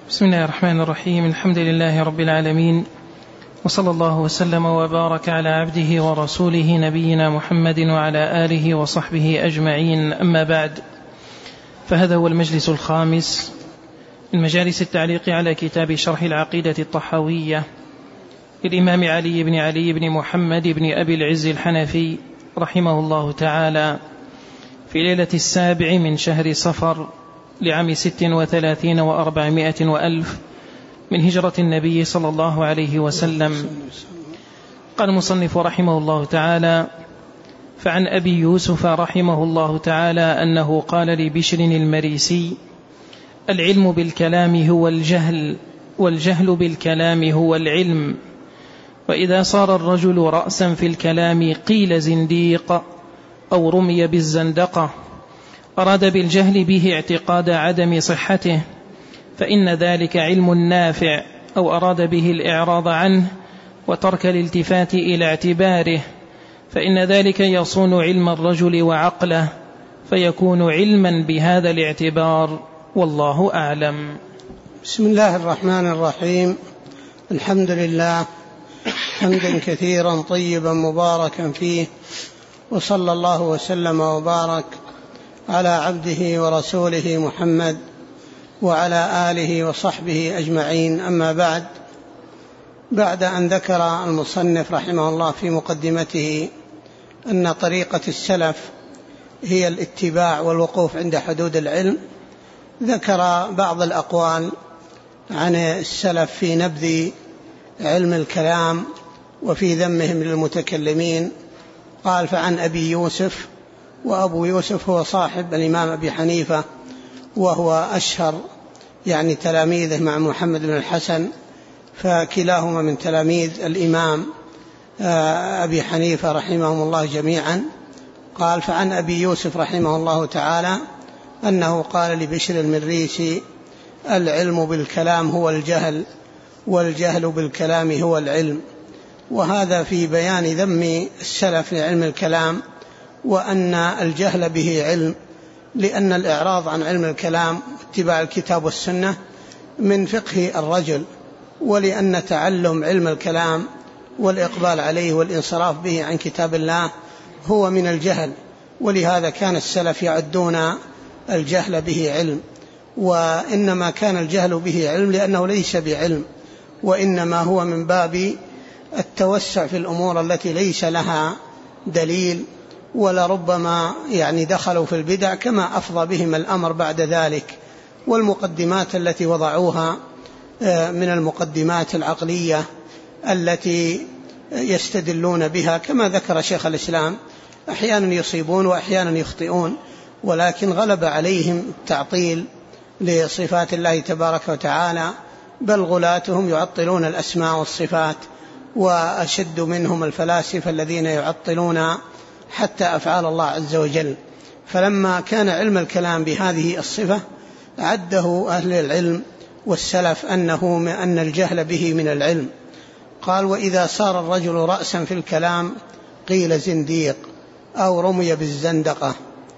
بسم الله الرحمن الرحيم. الحمد لله رب العالمين، وصلى الله وسلم وبارك على عبده ورسوله نبينا محمد وعلى آله وصحبه أجمعين. أما بعد، فهذا هو المجلس الخامس من مجالس التعليق على كتاب شرح العقيدة الطحاوية للإمام علي بن محمد بن أبي العز الحنفي رحمه الله تعالى، في ليلة 7 من شهر صفر لعام 36 و400 وألف من هجرة النبي صلى الله عليه وسلم. قال المصنف رحمه الله تعالى: فعن أبي يوسف رحمه الله تعالى أنه قال لبشر المريسي: العلم بالكلام هو الجهل، والجهل بالكلام هو العلم، وإذا صار الرجل رأسا في الكلام قيل زنديق أو رمي بالزندقة، أراد بالجهل به اعتقاد عدم صحته، فإن ذلك علم نافع، أو أراد به الإعراض عنه وترك الالتفات إلى اعتباره، فإن ذلك يصون علم الرجل وعقله، فيكون علما بهذا الاعتبار، والله أعلم. بسم الله الرحمن الرحيم. الحمد لله حمدا كثيرا طيبا مباركا فيه، وصلى الله وسلم وبارك على عبده ورسوله محمد وعلى آله وصحبه أجمعين. أما بعد أن ذكر المصنف رحمه الله في مقدمته أن طريقة السلف هي الاتباع والوقوف عند حدود العلم، ذكر بعض الأقوال عن السلف في نبذ علم الكلام وفي ذمهم للمتكلمين. قال: فعن أبي يوسف، وأبو يوسف هو صاحب الإمام أبي حنيفة، وهو أشهر تلاميذه مع محمد بن الحسن، فكلاهما من تلاميذ الإمام أبي حنيفة رحمهم الله جميعا. قال: فعن أبي يوسف رحمه الله تعالى أنه قال لبشر المريسي: العلم بالكلام هو الجهل، والجهل بالكلام هو العلم. وهذا في بيان ذم السلف لعلم الكلام، وأن الجهل به علم، لأن الإعراض عن علم الكلام اتباع الكتاب والسنة من فقه الرجل، ولأن تعلم علم الكلام والإقبال عليه والانصراف به عن كتاب الله هو من الجهل. ولهذا كان السلف يعدون الجهل به علم، وإنما كان الجهل به علم لأنه ليس بعلم، وإنما هو من باب التوسع في الأمور التي ليس لها دليل، ولربما دخلوا في البدع كما أفضى بهم الأمر بعد ذلك. والمقدمات التي وضعوها من المقدمات العقلية التي يستدلون بها كما ذكر شيخ الإسلام، أحيانا يصيبون وأحيانا يخطئون، ولكن غلب عليهم التعطيل لصفات الله تبارك وتعالى، بل غلاتهم يعطلون الأسماء والصفات، وأشد منهم الفلاسفة الذين يعطلون حتى أفعال الله عز وجل. فلما كان علم الكلام بهذه الصفة عده أهل العلم والسلف أن الجهل به من العلم. قال: وإذا صار الرجل رأسا في الكلام قيل زنديق أو رمي بالزندقة،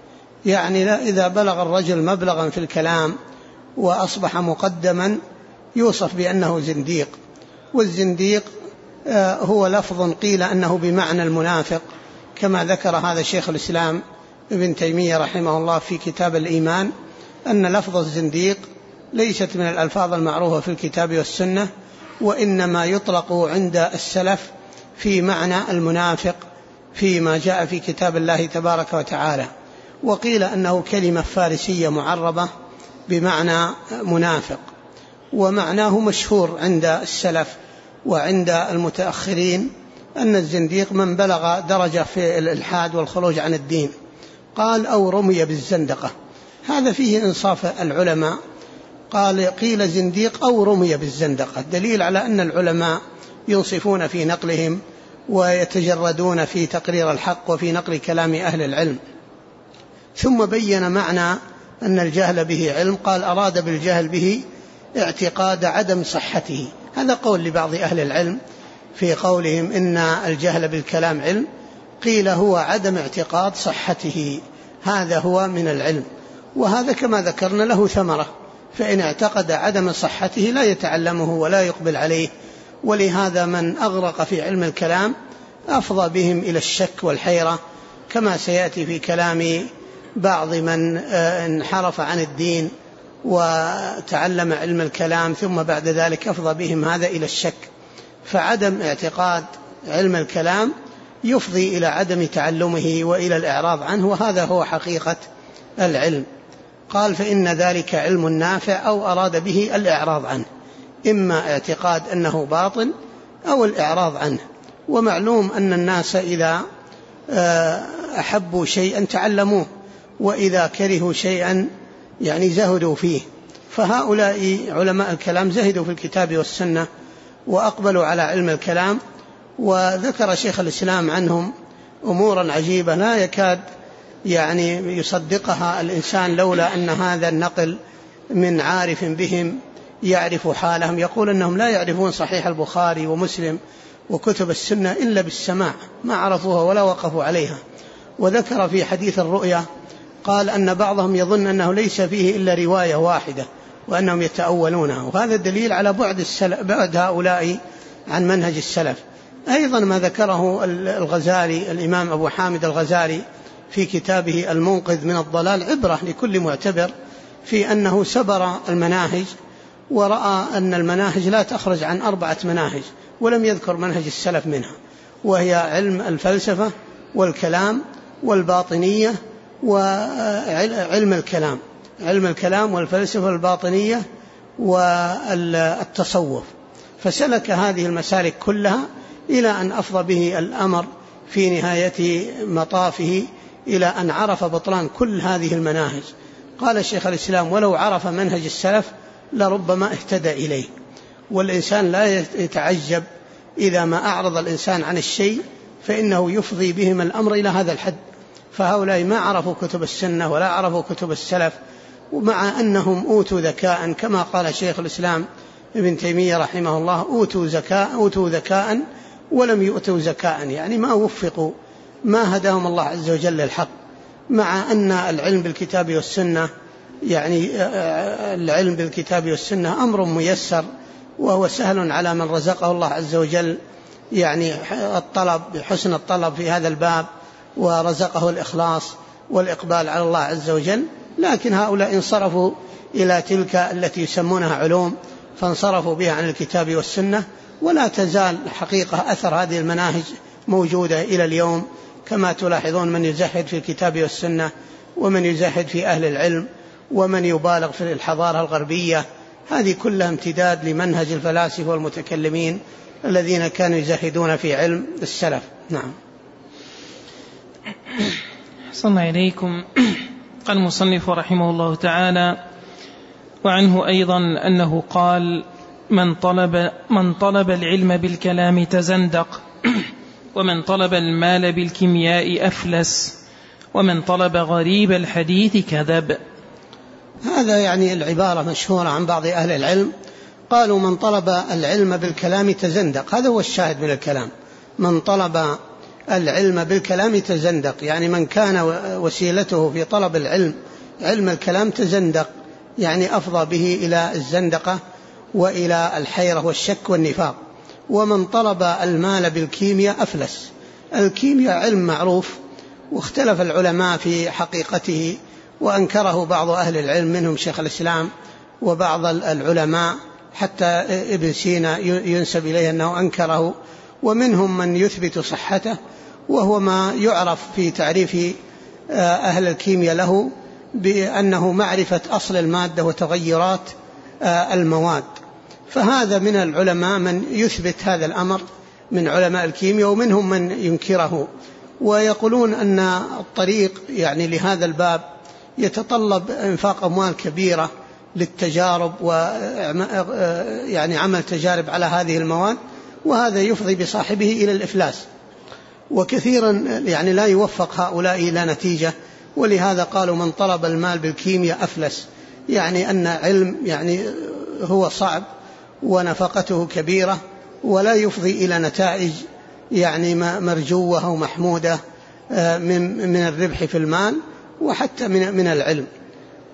إذا بلغ الرجل مبلغا في الكلام وأصبح مقدما يوصف بأنه زنديق. والزنديق هو لفظ قيل أنه بمعنى المنافق، كما ذكر هذا شيخ الإسلام ابن تيمية رحمه الله في كتاب الإيمان، أن لفظ الزنديق ليست من الألفاظ المعروفة في الكتاب والسنة، وإنما يطلق عند السلف في معنى المنافق فيما جاء في كتاب الله تبارك وتعالى. وقيل أنه كلمة فارسية معربة بمعنى منافق، ومعناه مشهور عند السلف وعند المتأخرين أن الزنديق من بلغ درجة في الإلحاد والخروج عن الدين. قال: أو رمي بالزندقة، هذا فيه إنصاف العلماء. قال: قيل زنديق أو رمي بالزندقة، دليل على أن العلماء ينصفون في نقلهم ويتجردون في تقرير الحق وفي نقل كلام أهل العلم. ثم بين معنى أن الجهل به علم. قال: أراد بالجهل به اعتقاد عدم صحته. هذا قول لبعض أهل العلم في قولهم إن الجهل بالكلام علم، قيل هو عدم اعتقاد صحته، هذا هو من العلم. وهذا كما ذكرنا له ثمرة فإن اعتقد عدم صحته لا يتعلمه ولا يقبل عليه. ولهذا من أغرق في علم الكلام أفضى بهم إلى الشك والحيرة، كما سيأتي في كلام بعض من انحرف عن الدين وتعلم علم الكلام ثم بعد ذلك أفضى بهم هذا إلى الشك. فعدم اعتقاد علم الكلام يفضي إلى عدم تعلمه وإلى الإعراض عنه، وهذا هو حقيقة العلم. قال فإن ذلك علم نافع، أو أراد به الإعراض عنه، إما اعتقاد أنه باطل أو الإعراض عنه. ومعلوم أن الناس إذا أحبوا شيئا تعلموه، وإذا كرهوا شيئا يعني زهدوا فيه. فهؤلاء علماء الكلام زهدوا في الكتاب والسنة وأقبلوا على علم الكلام، وذكر شيخ الإسلام عنهم أمورا عجيبة لا يكاد يعني يصدقها الإنسان لولا أن هذا النقل من عارف بهم يعرف حالهم. يقول أنهم لا يعرفون صحيح البخاري ومسلم وكتب السنة إلا بالسماع، ما عرفوها ولا وقفوا عليها. وذكر في حديث الرؤيا قال أن بعضهم يظن أنه ليس فيه إلا رواية واحدة وأنهم يتأولونها، وهذا الدليل على بعد هؤلاء عن منهج السلف. أيضا ما ذكره الغزالي، الإمام أبو حامد الغزالي في كتابه المنقذ من الضلال عبرة لكل معتبر في أنه سبر المناهج ورأى أن المناهج لا تخرج عن 4 مناهج، ولم يذكر منهج السلف منها، وهي علم الفلسفة والكلام والباطنية وعلم الكلام، علم الكلام والفلسفة والباطنية والتصوف. فسلك هذه المسالك كلها إلى أن أفضى به الأمر في نهاية مطافه إلى أن عرف بطلان كل هذه المناهج. قال الشيخ الإسلام ولو عرف منهج السلف لربما اهتدى إليه. والإنسان لا يتعجب إذا ما أعرض الإنسان عن الشيء فإنه يفضي بهم الأمر إلى هذا الحد. فهؤلاء ما عرفوا كتب السنة ولا عرفوا كتب السلف، ومع أنهم أوتوا ذكاء كما قال شيخ الإسلام ابن تيمية رحمه الله أوتوا ذكاء ولم يؤتوا زكاء، يعني ما وفقوا، ما هداهم الله عز وجل للحق. مع أن العلم بالكتاب والسنة يعني العلم بالكتاب والسنة أمر ميسر، وهو سهل على من رزقه الله عز وجل يعني الطلب بحسن الطلب في هذا الباب، ورزقه الإخلاص والإقبال على الله عز وجل. لكن هؤلاء انصرفوا إلى تلك التي يسمونها علوم، فانصرفوا بها عن الكتاب والسنة. ولا تزال حقيقة أثر هذه المناهج موجودة إلى اليوم، كما تلاحظون من يزهد في الكتاب والسنة، ومن يزهد في أهل العلم، ومن يبالغ في الحضارة الغربية. هذه كلها امتداد لمنهج الفلاسفة والمتكلمين الذين كانوا يزهدون في علم السلف. نعم. صلى إليكم. قال المصنف رحمه الله تعالى: وعنه أيضا أنه قال: من طلب العلم بالكلام تزندق، ومن طلب المال بالكيمياء أفلس، ومن طلب غريب الحديث كذب. هذا يعني العبارة مشهورة عن بعض أهل العلم، قالوا من طلب العلم بالكلام تزندق. هذا هو الشاهد من الكلام، من طلب العلم بالكلام تزندق، يعني من كان وسيلته في طلب العلم علم الكلام تزندق، يعني أفضى به إلى الزندقة وإلى الحيرة والشك والنفاق. ومن طلب المال بالكيمياء أفلس. الكيمياء علم معروف، واختلف العلماء في حقيقته، وأنكره بعض أهل العلم منهم شيخ الإسلام وبعض العلماء، حتى ابن سينا ينسب إليه أنه أنكره، ومنهم من يثبت صحته، وهو ما يعرف في تعريف أهل الكيمياء له بأنه معرفة أصل المادة وتغيرات المواد. فهذا من العلماء من يثبت هذا الأمر من علماء الكيمياء، ومنهم من ينكره، ويقولون أن الطريق يعني لهذا الباب يتطلب انفاق أموال كبيرة للتجارب ويعني عمل تجارب على هذه المواد، وهذا يفضي بصاحبه إلى الإفلاس. وكثيرا يعني لا يوفق هؤلاء إلى نتيجة، ولهذا قالوا من طلب المال بالكيمياء أفلس، يعني أن علم يعني هو صعب ونفقته كبيرة ولا يفضي إلى نتائج يعني مرجوة ومحمودة من الربح في المال وحتى من العلم.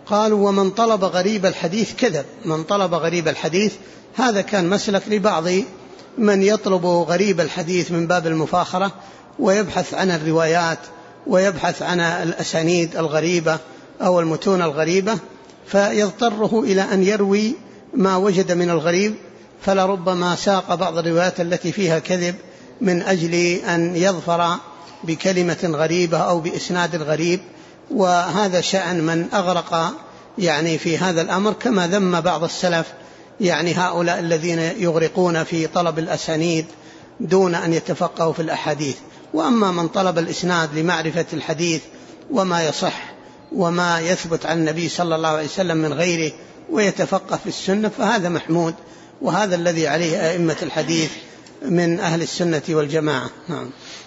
قالوا ومن طلب غريب الحديث كذب. من طلب غريب الحديث هذا كان مسلك لبعض من يطلب غريب الحديث من باب المفاخرة ويبحث عن الروايات ويبحث عن الأسانيد الغريبة أو المتون الغريبة، فيضطره إلى أن يروي ما وجد من الغريب، فلربما ساق بعض الروايات التي فيها كذب من أجل أن يظفر بكلمة غريبة أو بإسناد غريب. وهذا شأن من أغرق يعني في هذا الأمر، كما ذم بعض السلف يعني هؤلاء الذين يغرقون في طلب الأسانيد دون أن يتفقهوا في الأحاديث. وأما من طلب الإسناد لمعرفة الحديث وما يصح وما يثبت عن النبي صلى الله عليه وسلم من غيره ويتفقه في السنة فهذا محمود، وهذا الذي عليه أئمة الحديث من أهل السنة والجماعة. نعم.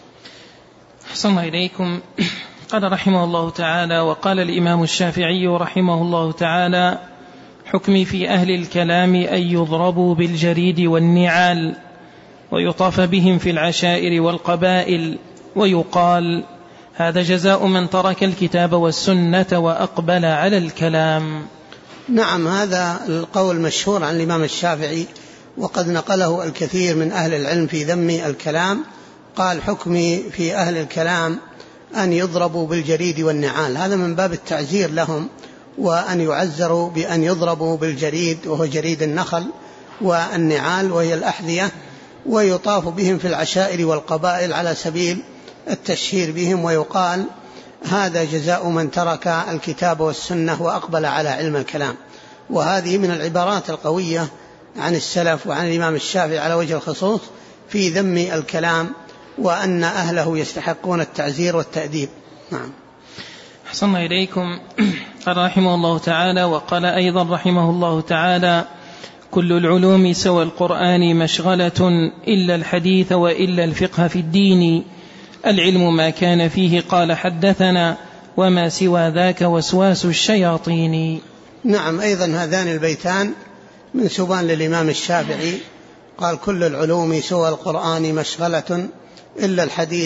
أحسن إليكم. قال رحمه الله تعالى: وقال الإمام الشافعي رحمه الله تعالى: حكمي في أهل الكلام أن يضربوا بالجريد والنعال ويطاف بهم في العشائر والقبائل، ويقال: هذا جزاء من ترك الكتاب والسنة وأقبل على الكلام. نعم، هذا القول مشهور عن الإمام الشافعي، وقد نقله الكثير من أهل العلم في ذم الكلام. قال: حكمي في أهل الكلام أن يضربوا بالجريد والنعال، هذا من باب التعزير لهم، وأن يعزروا بأن يضربوا بالجريد وهو جريد النخل، والنعال وهي الأحذية، ويطاف بهم في العشائر والقبائل على سبيل التشهير بهم، ويقال: هذا جزاء من ترك الكتاب والسنة وأقبل على علم الكلام. وهذه من العبارات القوية عن السلف وعن الإمام الشافعي على وجه الخصوص في ذم الكلام، وأن أهله يستحقون التعزير والتأديب. نعم. أحسن إليكم. قال رحمه الله تعالى: وقال أيضا رحمه الله تعالى: كل العلوم سوى القرآن مشغلة إلا الحديث وإلا الفقه في الدين، العلم ما كان فيه قال حدثنا وما سوى ذاك وسواس الشياطين. نعم، أيضا هذان البيتان منسوبان للإمام الشافعي. قال: كل العلوم سوى القرآن مشغلة إلا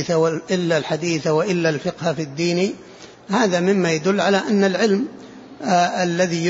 الحديث وإلا الفقه في الدين. هذا مما يدل على أن العلم الذي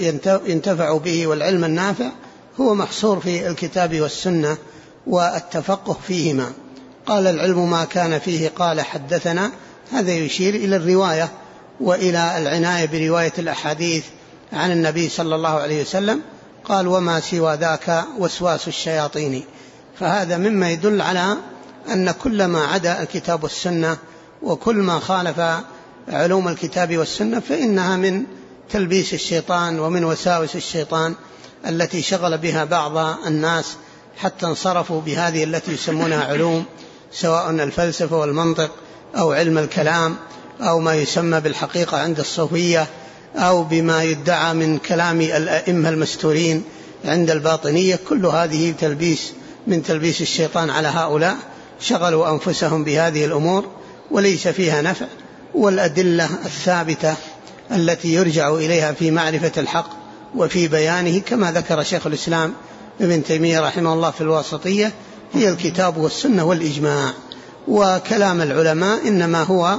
ينتفع به والعلم النافع هو محصور في الكتاب والسنة والتفقه فيهما. قال: العلم ما كان فيه قال حدثنا، هذا يشير إلى الرواية وإلى العناية برواية الأحاديث عن النبي صلى الله عليه وسلم. قال: وما سوى ذاك وسواس الشياطين. فهذا مما يدل على أن كل ما عدا الكتاب والسنة وكل ما خالف علوم الكتاب والسنة فإنها من تلبيس الشيطان ومن وساوس الشيطان التي شغل بها بعض الناس حتى انصرفوا بهذه التي يسمونها علوم، سواء الفلسفة والمنطق أو علم الكلام أو ما يسمى بالحقيقة عند الصوفية أو بما يدعى من كلام الأئمة المستورين عند الباطنية. كل هذه تلبيس من تلبيس الشيطان على هؤلاء، شغلوا أنفسهم بهذه الأمور وليس فيها نفع. والأدلة الثابتة التي يرجع إليها في معرفة الحق وفي بيانه كما ذكر شيخ الإسلام ابن تيمية رحمه الله في الواسطية هي الكتاب والسنة والإجماع. وكلام العلماء إنما هو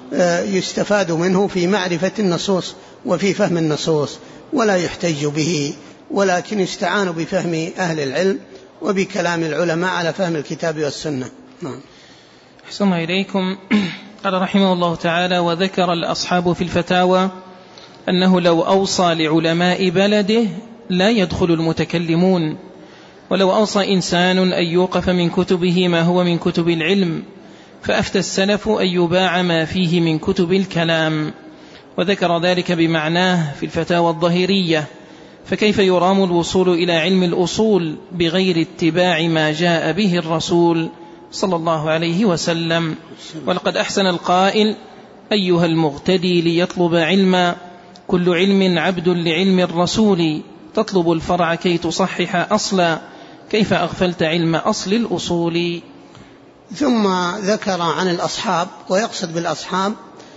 يستفاد منه في معرفة النصوص وفي فهم النصوص، ولا يحتج به، ولكن يستعان بفهم أهل العلم وبكلام العلماء على فهم الكتاب والسنة. نعم. أحسن إليكم. قال رحمه الله تعالى: وذكر الأصحاب في الفتاوى أنه لو أوصى لعلماء بلده لا يدخل المتكلمون، ولو أوصى إنسان أن يوقف من كتبه ما هو من كتب العلم، فأفتى السلف أن يباع ما فيه من كتب الكلام. وذكر ذلك بمعناه في الفتاوى الظهيرية. فكيف يرام الوصول إلى علم الأصول بغير اتباع ما جاء به الرسول صلى الله عليه وسلم؟ ولقد أحسن القائل: أيها المغتدي ليطلب علما، كل علم عبد لعلم الرسول، تطلب الفرع كي تصحح أصلا، كيف أغفلت علم أصل الأصول. ثم ذكر عن الأصحاب، ويقصد بالأصحاب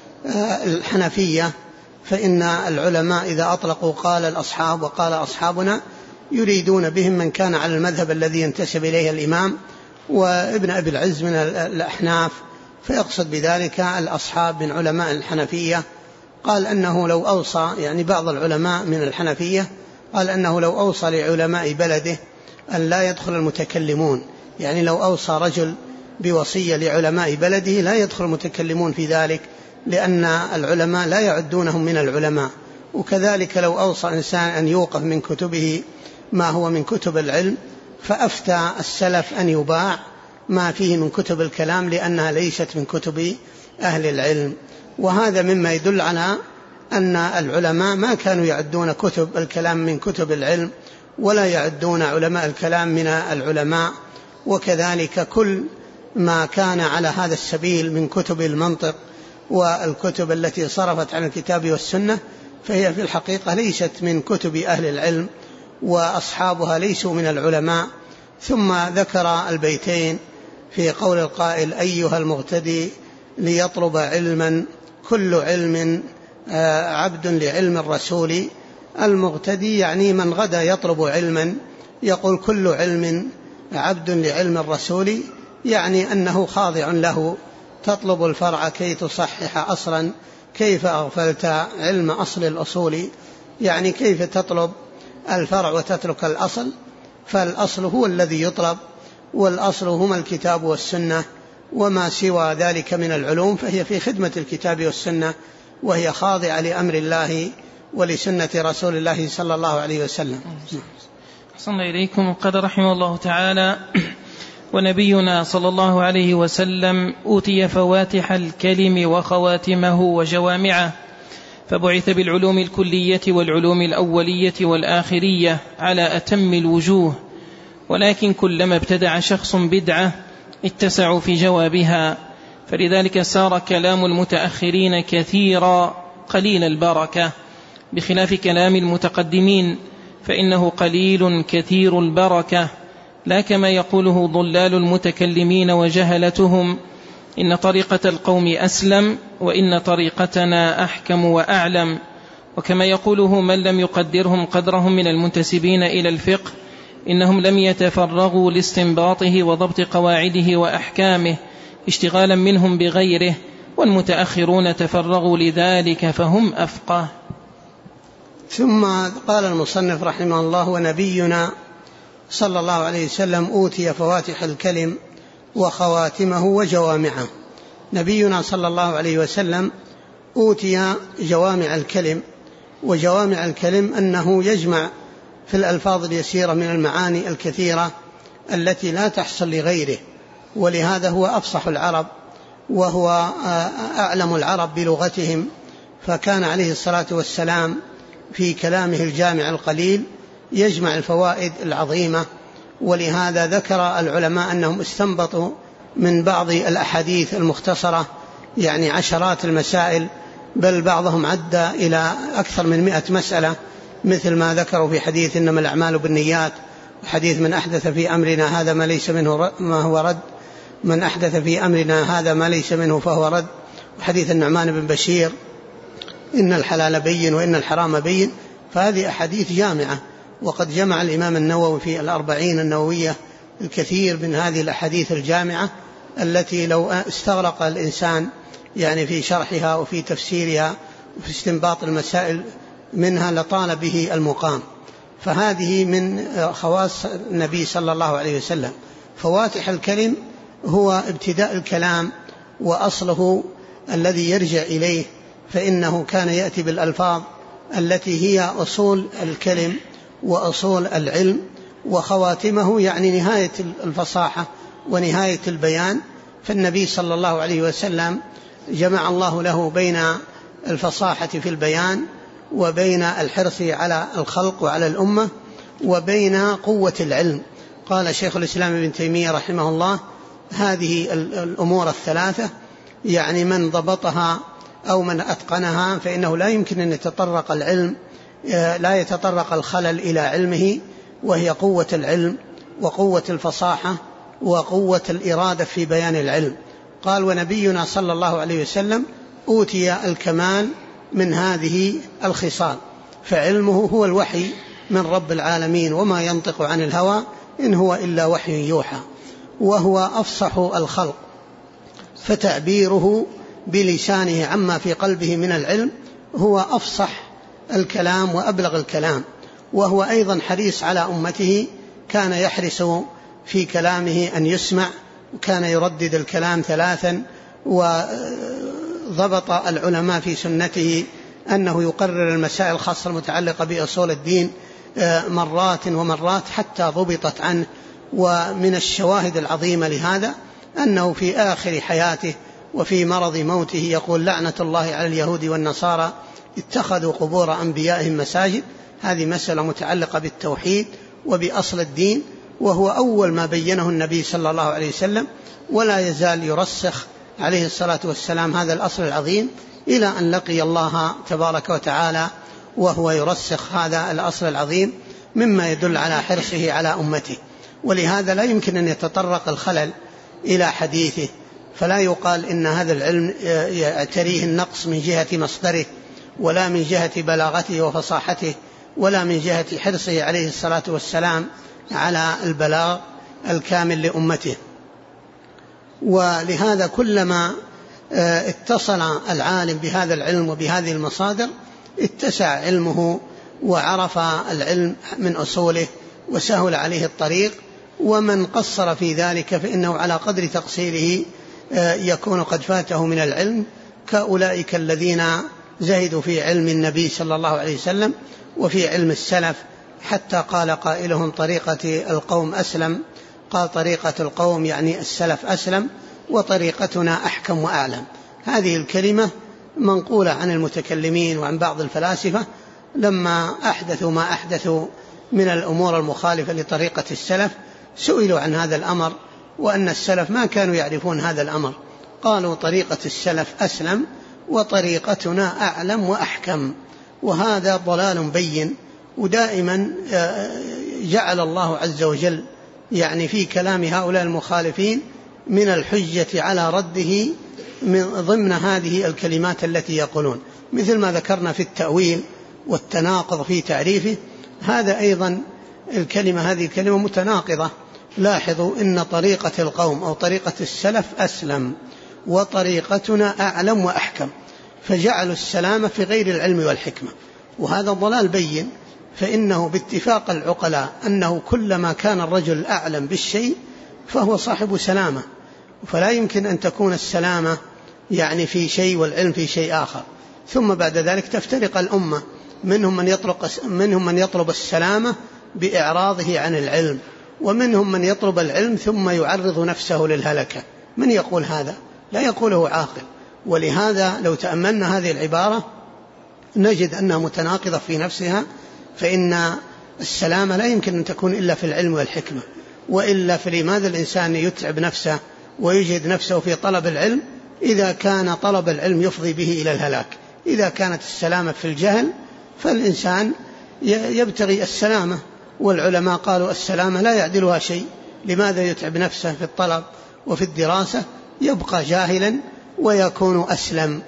الحنفية، فإن العلماء إذا أطلقوا قال الأصحاب وقال أصحابنا يريدون بهم من كان على المذهب الذي ينتسب إليه الإمام وابن أبي العز من الأحناف، فيقصد بذلك الأصحاب من علماء الحنفية. قال أنه لو أوصى، يعني بعض العلماء من الحنفية قال أنه لو أوصى لعلماء بلده أن لا يدخل المتكلمون، يعني لو أوصى رجل بوصية لعلماء بلده لا يدخل المتكلمون في ذلك، لأن العلماء لا يعدونهم من العلماء. وكذلك لو أوصى إنسان أن يوقف من كتبه ما هو من كتب العلم، فأفتى السلف أن يباع ما فيه من كتب الكلام لأنها ليست من كتب أهل العلم. وهذا مما يدل على أن العلماء ما كانوا يعدون كتب الكلام من كتب العلم، ولا يعدون علماء الكلام من العلماء. وكذلك كل ما كان على هذا السبيل من كتب المنطق والكتب التي صرفت عن الكتاب والسنة فهي في الحقيقة ليست من كتب أهل العلم، وأصحابها ليسوا من العلماء. ثم ذكر البيتين في قول القائل: أيها المغتدي ليطلب علما كل علم عبد لعلم الرسول. المغتدي يعني من غدا يطلب علما، يقول كل علم عبد لعلم الرسول، يعني أنه خاضع له. تطلب الفرع كي تصحح أصلا، كيف أغفلت علم أصل الأصول، يعني كيف تطلب الفرع وتترك الأصل؟ فالأصل هو الذي يطلب، والأصل هما الكتاب والسنة، وما سوى ذلك من العلوم فهي في خدمة الكتاب والسنة، وهي خاضعة لأمر الله ولسنة رسول الله صلى الله عليه وسلم. أحسن إليكم. قد رحمه الله تعالى: ونبينا صلى الله عليه وسلم أوتي فواتح الكلم وخواتمه وجوامعه، فبعث بالعلوم الكلية والعلوم الأولية والآخرية على أتم الوجوه، ولكن كلما ابتدع شخص بدعة اتسعوا في جوابها، فلذلك صار كلام المتأخرين كثيرا قليل البركة، بخلاف كلام المتقدمين فإنه قليل كثير البركة، لا كما يقوله ضلال المتكلمين وجهلتهم: إن طريقة القوم أسلم، وإن طريقتنا أحكم وأعلم. وكما يقوله من لم يقدرهم قدرهم من المنتسبين إلى الفقه: إنهم لم يتفرغوا لاستنباطه وضبط قواعده وأحكامه اشتغالا منهم بغيره، والمتأخرون تفرغوا لذلك فهم أفقه. ثم قال المصنف رحمه الله: ونبينا صلى الله عليه وسلم أوتي فواتح الكلم وخواتمه وجوامعه. نبينا صلى الله عليه وسلم أوتي جوامع الكلم، وجوامع الكلم أنه يجمع في الألفاظ اليسيرة من المعاني الكثيرة التي لا تحصل لغيره، ولهذا هو أفصح العرب وهو أعلم العرب بلغتهم، فكان عليه الصلاة والسلام في كلامه الجامع القليل يجمع الفوائد العظيمة. ولهذا ذكر العلماء أنهم استنبطوا من بعض الأحاديث المختصرة يعني عشرات المسائل، بل بعضهم عد إلى أكثر من 100 مسألة، مثل ما ذكروا في حديث إنما الأعمال بالنيات، وحديث من أحدث في أمرنا هذا ما ليس منه ما هو رد، من أحدث في أمرنا هذا ما ليس منه فهو رد، وحديث النعمان بن بشير إن الحلال بين وإن الحرام بين. فهذه أحاديث جامعة، وقد جمع الإمام النووي في 40 النووية الكثير من هذه الأحاديث الجامعة التي لو استغرق الإنسان يعني في شرحها وفي تفسيرها وفي استنباط المسائل منها لطال به المقام. فهذه من خواص النبي صلى الله عليه وسلم. فواتح الكلم هو ابتداء الكلام وأصله الذي يرجع إليه، فإنه كان يأتي بالألفاظ التي هي أصول الكلم وأصول العلم، وخواتمه يعني نهاية الفصاحة ونهاية البيان. فالنبي صلى الله عليه وسلم جمع الله له بين الفصاحة في البيان وبين الحرص على الخلق وعلى الأمة وبين قوة العلم. قال شيخ الإسلام ابن تيمية رحمه الله: هذه الأمور الثلاثة يعني من ضبطها أو من أتقنها فإنه لا يمكن أن يتطرق العلم، لا يتطرق الخلل إلى علمه، وهي قوة العلم وقوة الفصاحة وقوة الإرادة في بيان العلم. قال: ونبينا صلى الله عليه وسلم أوتي الكمال من هذه الخصال، فعلمه هو الوحي من رب العالمين، وما ينطق عن الهوى إن هو إلا وحي يوحى، وهو أفصح الخلق، فتعبيره بلسانه عما في قلبه من العلم هو أفصح الكلام وأبلغ الكلام، وهو أيضا حريص على أمته، كان يحرص في كلامه أن يسمع، وكان يردد الكلام 3. وضبط العلماء في سنته أنه يقرر المسائل الخاصة المتعلقة بأصول الدين مرات ومرات حتى ضبطت عنه. ومن الشواهد العظيمة لهذا أنه في آخر حياته وفي مرض موته يقول: لعنة الله على اليهود والنصارى اتخذوا قبور أنبيائهم مساجد. هذه مسألة متعلقة بالتوحيد وبأصل الدين، وهو أول ما بينه النبي صلى الله عليه وسلم، ولا يزال يرسخ عليه الصلاة والسلام هذا الأصل العظيم إلى أن لقي الله تبارك وتعالى وهو يرسخ هذا الأصل العظيم، مما يدل على حرصه على أمته. ولهذا لا يمكن أن يتطرق الخلل إلى حديثه، فلا يقال إن هذا العلم يعتريه النقص من جهة مصدره، ولا من جهة بلاغته وفصاحته، ولا من جهة حرصه عليه الصلاة والسلام على البلاغ الكامل لأمته. ولهذا كلما اتصل العالم بهذا العلم وبهذه المصادر اتسع علمه وعرف العلم من أصوله وسهل عليه الطريق. ومن قصر في ذلك فإنه على قدر تقصيره يكون قد فاته من العلم، كأولئك الذين زهدوا في علم النبي صلى الله عليه وسلم وفي علم السلف، حتى قال قائلهم: طريقة القوم أسلم. قال: طريقة القوم يعني السلف أسلم، وطريقتنا أحكم وأعلم. هذه الكلمة منقولة عن المتكلمين وعن بعض الفلاسفة لما أحدثوا ما أحدثوا من الأمور المخالفة لطريقة السلف، سئلوا عن هذا الأمر، وأن السلف ما كانوا يعرفون هذا الأمر، قالوا: طريقة السلف أسلم وطريقتنا أعلم وأحكم. وهذا ضلال بين. ودائما جعل الله عز وجل يعني في كلام هؤلاء المخالفين من الحجة على رده من ضمن هذه الكلمات التي يقولون، مثل ما ذكرنا في التأويل والتناقض في تعريفه. هذا أيضا هذه الكلمة متناقضة. لاحظوا إن طريقة القوم أو طريقة السلف أسلم، وطريقتنا أعلم وأحكم، فجعلوا السلامة في غير العلم والحكمة، وهذا ضلال بين. فإنه باتفاق العقلاء أنه كلما كان الرجل أعلم بالشيء فهو صاحب سلامة، فلا يمكن أن تكون السلامة يعني في شيء والعلم في شيء آخر. ثم بعد ذلك تفترق الأمة، منهم من يطلب السلامة بإعراضه عن العلم، ومنهم من يطلب العلم ثم يعرض نفسه للهلكة. من يقول هذا؟ لا يقوله عاقل. ولهذا لو تأملنا هذه العبارة نجد أنها متناقضة في نفسها، فإن السلامة لا يمكن أن تكون إلا في العلم والحكمة، وإلا فلماذا الإنسان يتعب نفسه ويجهد نفسه في طلب العلم إذا كان طلب العلم يفضي به إلى الهلاك؟ إذا كانت السلامة في الجهل فالإنسان يبتغي السلامة، والعلماء قالوا السلامة لا يعدلها شيء. لماذا يتعب نفسه في الطلب وفي الدراسة؟ يبقى جاهلا ويكون أسلم.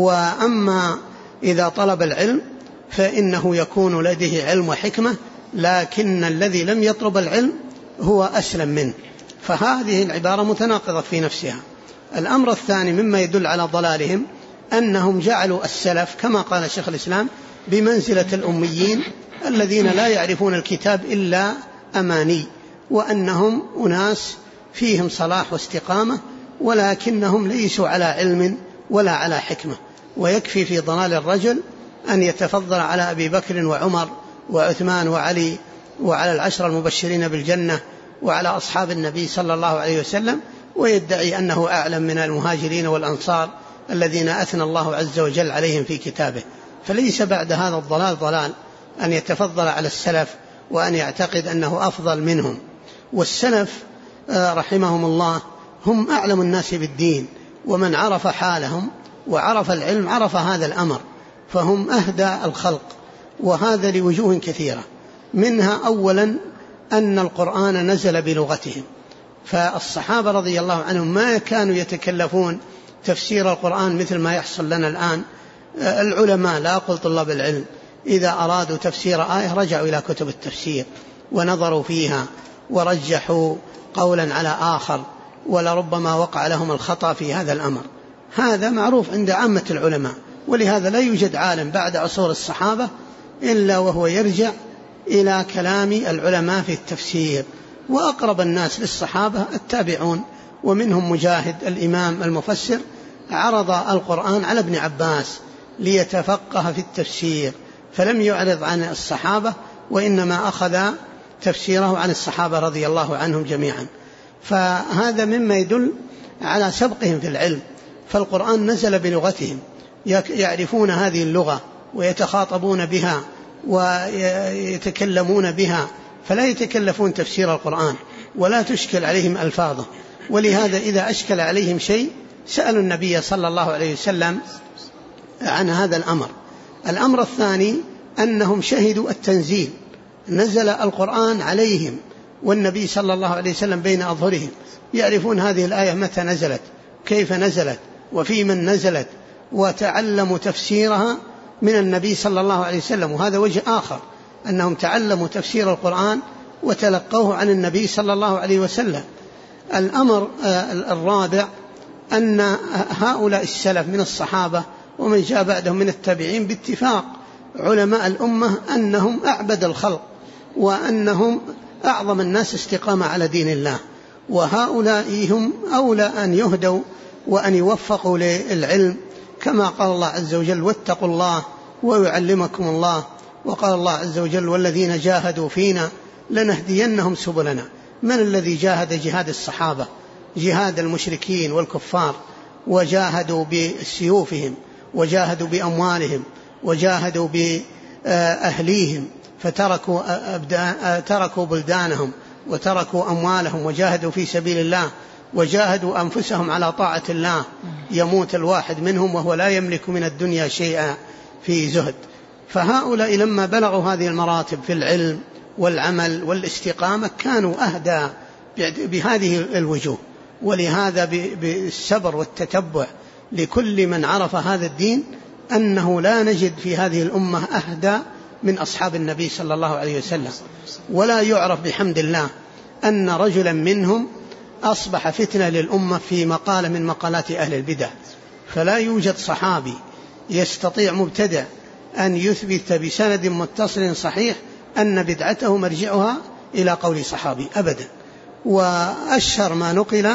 وأما إذا طلب العلم فإنه يكون لديه علم وحكمة، لكن الذي لم يطلب العلم هو أسلم منه. فهذه العبارة متناقضة في نفسها. الأمر الثاني مما يدل على ضلالهم أنهم جعلوا السلف كما قال شيخ الإسلام بمنزلة الأميين الذين لا يعرفون الكتاب إلا أماني، وأنهم أناس فيهم صلاح واستقامة، ولكنهم ليسوا على علم ولا على حكمة. ويكفي في ضلال الرجل أن يتفضل على أبي بكر وعمر وعثمان وعلي وعلى العشر المبشرين بالجنة وعلى أصحاب النبي صلى الله عليه وسلم، ويدعي أنه أعلم من المهاجرين والأنصار الذين أثنى الله عز وجل عليهم في كتابه. فليس بعد هذا الضلال ضلال أن يتفضل على السلف وأن يعتقد أنه أفضل منهم. والسلف رحمهم الله هم أعلم الناس بالدين، ومن عرف حالهم وعرف العلم عرف هذا الأمر، فهم أهدى الخلق، وهذا لوجوه كثيرة. منها أولا أن القرآن نزل بلغتهم، فالصحابة رضي الله عنهم ما كانوا يتكلفون تفسير القرآن مثل ما يحصل لنا الآن. العلماء لا أقول طلاب العلم إذا أرادوا تفسير آية رجعوا إلى كتب التفسير ونظروا فيها ورجحوا قولا على آخر، ولربما وقع لهم الخطأ في هذا الأمر. هذا معروف عند عامة العلماء، ولهذا لا يوجد عالم بعد عصور الصحابة إلا وهو يرجع إلى كلام العلماء في التفسير، وأقرب الناس للصحابة التابعون، ومنهم مجاهد الإمام المفسر عرض القرآن على ابن عباس ليتفقه في التفسير، فلم يعرض عن الصحابة، وإنما أخذ تفسيره عن الصحابة رضي الله عنهم جميعا. فهذا مما يدل على سبقهم في العلم، فالقرآن نزل بلغتهم، يعرفون هذه اللغة ويتخاطبون بها ويتكلمون بها، فلا يتكلفون تفسير القرآن ولا تشكل عليهم ألفاظه. ولهذا إذا أشكل عليهم شيء سألوا النبي صلى الله عليه وسلم عن هذا الأمر. الأمر الثاني أنهم شهدوا التنزيل، نزل القرآن عليهم والنبي صلى الله عليه وسلم بين أظهرهم، يعرفون هذه الآية متى نزلت، كيف نزلت، وفي من نزلت، وتعلموا تفسيرها من النبي صلى الله عليه وسلم. وهذا وجه آخر، أنهم تعلموا تفسير القرآن وتلقوه عن النبي صلى الله عليه وسلم. الأمر الرابع أن هؤلاء السلف من الصحابة ومن جاء بعدهم من التابعين باتفاق علماء الأمة أنهم أعبد الخلق، وأنهم أعظم الناس استقامة على دين الله، وهؤلاء هم أولى أن يهدوا وأن يوفقوا للعلم، كما قال الله عز وجل: واتقوا الله ويعلمكم الله. وقال الله عز وجل: والذين جاهدوا فينا لنهدينهم سبلنا. من الذي جاهد جهاد الصحابة؟ جهاد المشركين والكفار، وجاهدوا بسيوفهم، وجاهدوا بأموالهم، وجاهدوا بأهليهم، فتركوا بلدانهم وتركوا أموالهم وجاهدوا في سبيل الله، وجاهدوا أنفسهم على طاعة الله. يموت الواحد منهم وهو لا يملك من الدنيا شيئا في زهد. فهؤلاء لما بلغوا هذه المراتب في العلم والعمل والاستقامة كانوا أهدى بهذه الوجوه. ولهذا بالصبر والتتبع لكل من عرف هذا الدين أنه لا نجد في هذه الأمة أهدى من أصحاب النبي صلى الله عليه وسلم. ولا يعرف بحمد الله أن رجلا منهم أصبح فتنة للأمة في مقالة من مقالات أهل البدع. فلا يوجد صحابي يستطيع مبتدع أن يثبت بسند متصل صحيح أن بدعته مرجعها إلى قول صحابي أبدا. وأشهر ما نقل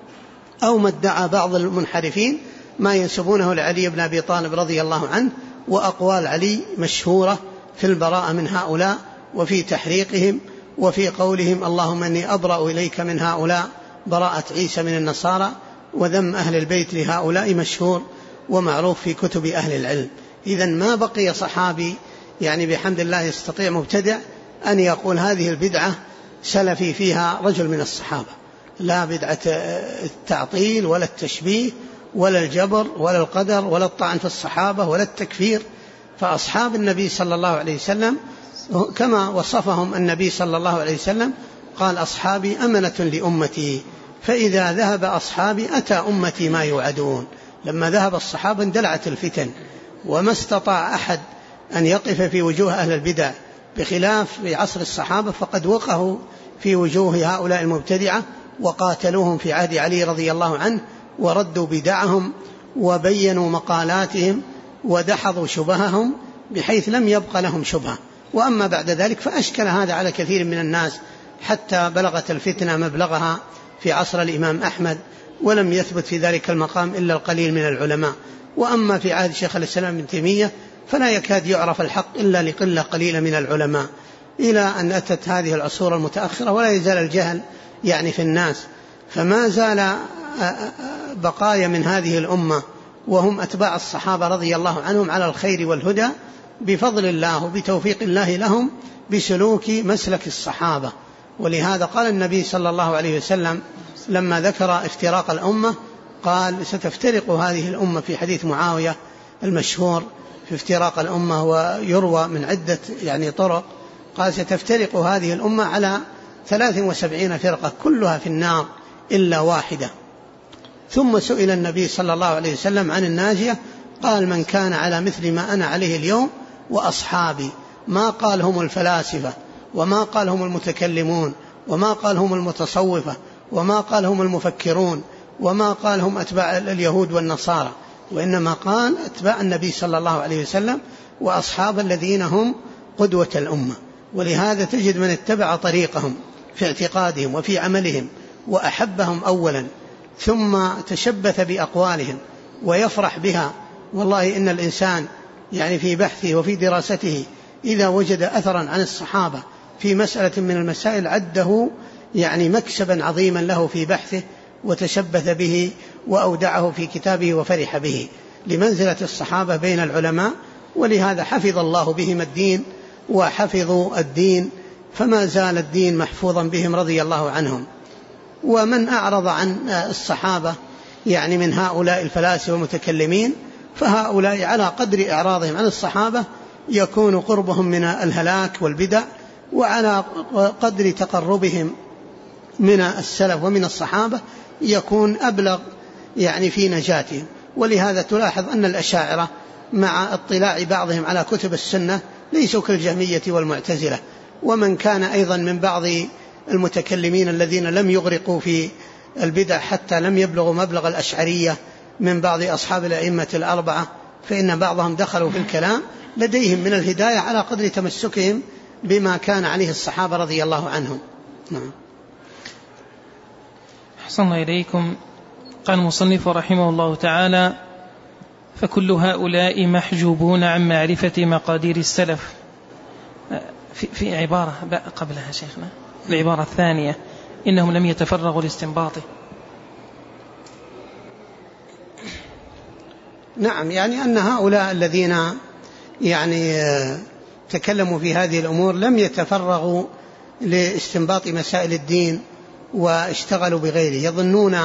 أو ما ادعى بعض المنحرفين ما ينسبونه لعلي بن أبي طالب رضي الله عنه، وأقوال علي مشهورة في البراءة من هؤلاء وفي تحريقهم وفي قولهم: اللهم أني أبرأ إليك من هؤلاء براءة عيسى من النصارى. وذم أهل البيت لهؤلاء مشهور ومعروف في كتب أهل العلم. إذن ما بقي صحابي يعني بحمد الله يستطيع مبتدع أن يقول هذه البدعة سلفي فيها رجل من الصحابة، لا بدعة التعطيل ولا التشبيه ولا الجبر ولا القدر ولا الطعن في الصحابة ولا التكفير. فأصحاب النبي صلى الله عليه وسلم كما وصفهم النبي صلى الله عليه وسلم قال: أصحابي أمنة لأمتي، فإذا ذهب أصحابي أتى أمتي ما يوعدون. لما ذهب الصحابة اندلعت الفتن، وما استطاع أحد أن يقف في وجوه أهل البدع، بخلاف في عصر الصحابة فقد وقعوا في وجوه هؤلاء المبتدعة وقاتلوهم في عهد علي رضي الله عنه، وردوا بدعهم وبينوا مقالاتهم ودحضوا شبههم بحيث لم يبق لهم شبهة. وأما بعد ذلك فأشكل هذا على كثير من الناس حتى بلغت الفتنة مبلغها في عصر الإمام أحمد، ولم يثبت في ذلك المقام إلا القليل من العلماء. وأما في عهد شيخ الإسلام ابن تيمية فلا يكاد يعرف الحق إلا لقلة قليلة من العلماء، إلى أن أتت هذه العصور المتأخرة ولا يزال الجهل يعني في الناس. فما زال بقايا من هذه الأمة وهم أتباع الصحابة رضي الله عنهم على الخير والهدى بفضل الله وبتوفيق الله لهم بسلوك مسلك الصحابة. ولهذا قال النبي صلى الله عليه وسلم لما ذكر افتراق الأمة قال: ستفترق هذه الأمة، في حديث معاوية المشهور في افتراق الأمة ويروى من عدة يعني طرق، قال: ستفترق هذه الأمة على 73 فرقة كلها في النار إلا واحدة. ثم سئل النبي صلى الله عليه وسلم عن الناجية، قال: من كان على مثل ما أنا عليه اليوم وأصحابي. ما قال هم الفلاسفة، وما قال هم المتكلمون، وما قال هم المتصوفة، وما قال هم المفكرون، وما قال هم أتباع اليهود والنصارى، وإنما قال أتباع النبي صلى الله عليه وسلم وأصحاب الذين هم قدوة الأمة. ولهذا تجد من اتبع طريقهم في اعتقادهم وفي عملهم وأحبهم أولا، ثم تشبث بأقوالهم ويفرح بها. والله إن الإنسان يعني في بحثه وفي دراسته إذا وجد أثرا عن الصحابة في مسألة من المسائل عده يعني مكسبا عظيما له في بحثه، وتشبث به وأودعه في كتابه وفرح به لمنزلة الصحابة بين العلماء. ولهذا حفظ الله بهم الدين وحفظوا الدين، فما زال الدين محفوظا بهم رضي الله عنهم. ومن أعرض عن الصحابة يعني من هؤلاء الفلاسفة والمتكلمين، فهؤلاء على قدر إعراضهم عن الصحابة يكون قربهم من الهلاك والبدع، وعلى قدر تقربهم من السلف ومن الصحابة يكون أبلغ يعني في نجاتهم. ولهذا تلاحظ أن الأشاعرة مع اطلاع بعضهم على كتب السنة ليسوا كالجهمية والمعتزلة، ومن كان أيضا من بعض المتكلمين الذين لم يغرقوا في البدع حتى لم يبلغوا مبلغ الأشعرية من بعض أصحاب الأئمة الأربعة، فإن بعضهم دخلوا في الكلام لديهم من الهداية على قدر تمسكهم بما كان عليه الصحابة رضي الله عنهم. نعم. أحسن الله إليكم. قال المصنف رحمه الله تعالى: فكل هؤلاء محجوبون عن معرفة مقادير السلف. في عبارة قبلها شيخنا، العبارة الثانية: إنهم لم يتفرغوا لاستنباطه. نعم، يعني أن هؤلاء الذين يعني تكلموا في هذه الأمور لم يتفرغوا لاستنباط مسائل الدين واشتغلوا بغيره. يظنون